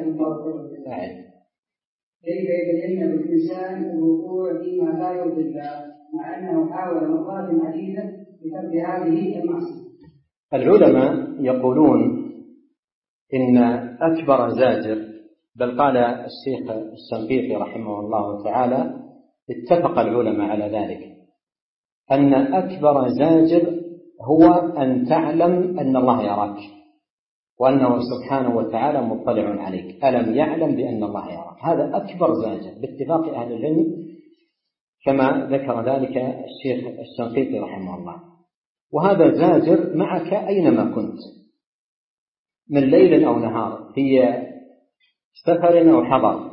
كيف يتجنب الإنسان الوقوع فيما لا يرضي الله مع أنه حاول مرات عديدة لترك هذه المعصية؟ العلماء يقولون إن أكبر زاجر، بل قال الشيخ الشنقيطي رحمه الله تعالى: اتفق العلماء على ذلك، أن أكبر زاجر هو أن تعلم أن الله يراك وأنه سبحانه وتعالى مطلع عليك. ألم يعلم بأن الله يراك؟ هذا أكبر زاجر باتفاق أهل العلم، كما ذكر ذلك الشيخ الشنقيطي رحمه الله. وهذا زاجر معك أينما كنت من ليل أو نهار، في سفر أو حضر،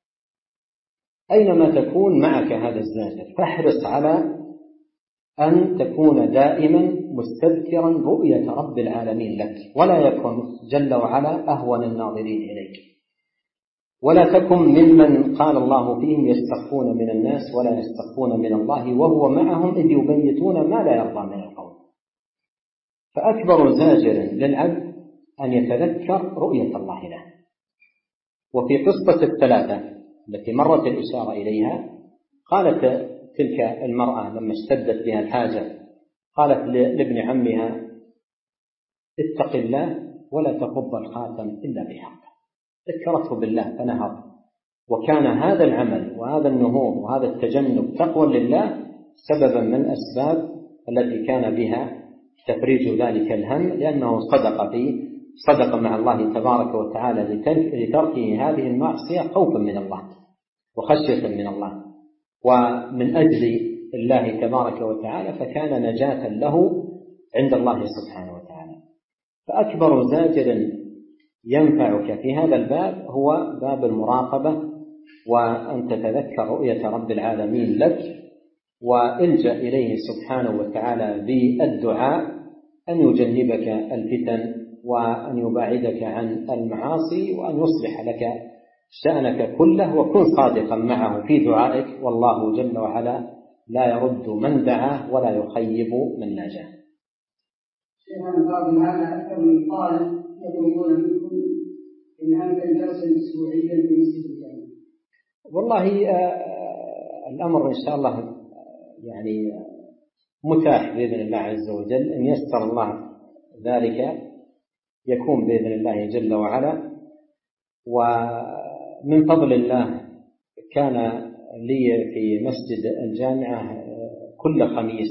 أينما تكون معك هذا الزاجر. فاحرص على أن تكون دائما مستذكرا رؤية رب العالمين لك، ولا يكن جل وعلا أهون الناظرين إليك، ولا تكن ممن قال الله فيهم: يستخفون من الناس ولا يستخفون من الله وهو معهم إذ يبيتون ما لا يرضى من القول. فأكبر زاجر للعبد أن يتذكر رؤية الله له. وفي قصة الثلاثة التي مرت الإشارة إليها، قالت تلك المرأة لما اشتدت بها الحاجة، قالت لابن عمها: اتق الله ولا تقض الخاتم إلا بحق. ذكرته بالله فنهض. وكان هذا العمل وهذا النهوض وهذا التجنب تقوى لله سببا من الأسباب التي كان بها تفريج ذلك الهم، لأنه صدق مع الله تبارك وتعالى لتركه هذه المعصية خوفا من الله وخشية من الله ومن أجل الله تبارك وتعالى، فكان نجاة له عند الله سبحانه وتعالى. فأكبر زاجر ينفعك في هذا الباب هو باب المراقبة، وأن تتذكر رؤية رب العالمين لك، والجأ إليه سبحانه وتعالى بالدعاء أن يجنبك الفتن وأن يبعدك عن المعاصي وأن يصلح لك شأنك كله وكن صادقا معه في دعائك، والله جل وعلا لا يرد من دعاه ولا يخيب من ناجاه. شيخنا بعض هذا أكثر من طالب يطلبون منكم إن أمكن درسا أسبوعيا في مسجد الجامع. والله الأمر إن شاء الله يعني متاح بإذن الله عز وجل، إن يسر الله ذلك يكون بإذن الله جل وعلا. ومن فضل الله كان لي في مسجد الجامعة كل خميس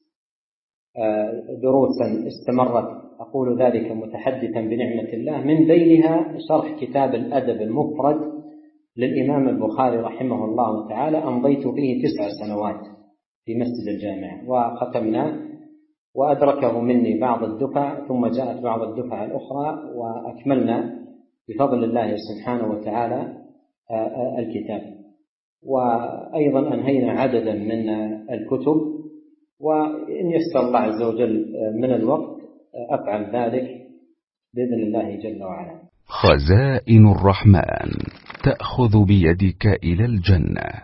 دروسا استمرت، أقول ذلك متحدثا بنعمة الله، من بينها شرح كتاب الأدب المفرد للإمام البخاري رحمه الله تعالى، أمضيت فيه 9 سنوات في مسجد الجامعة وختمنا، وأدركه مني بعض الدفع، ثم جاءت بعض الدفع الأخرى وأكملنا بفضل الله سبحانه وتعالى الكتاب. وأيضا أنهينا عددا من الكتب، وإن يسر الله عز وجل من الوقت أفعل ذلك بإذن الله جل وعلا. خزائن الرحمن تأخذ بيدك إلى الجنة.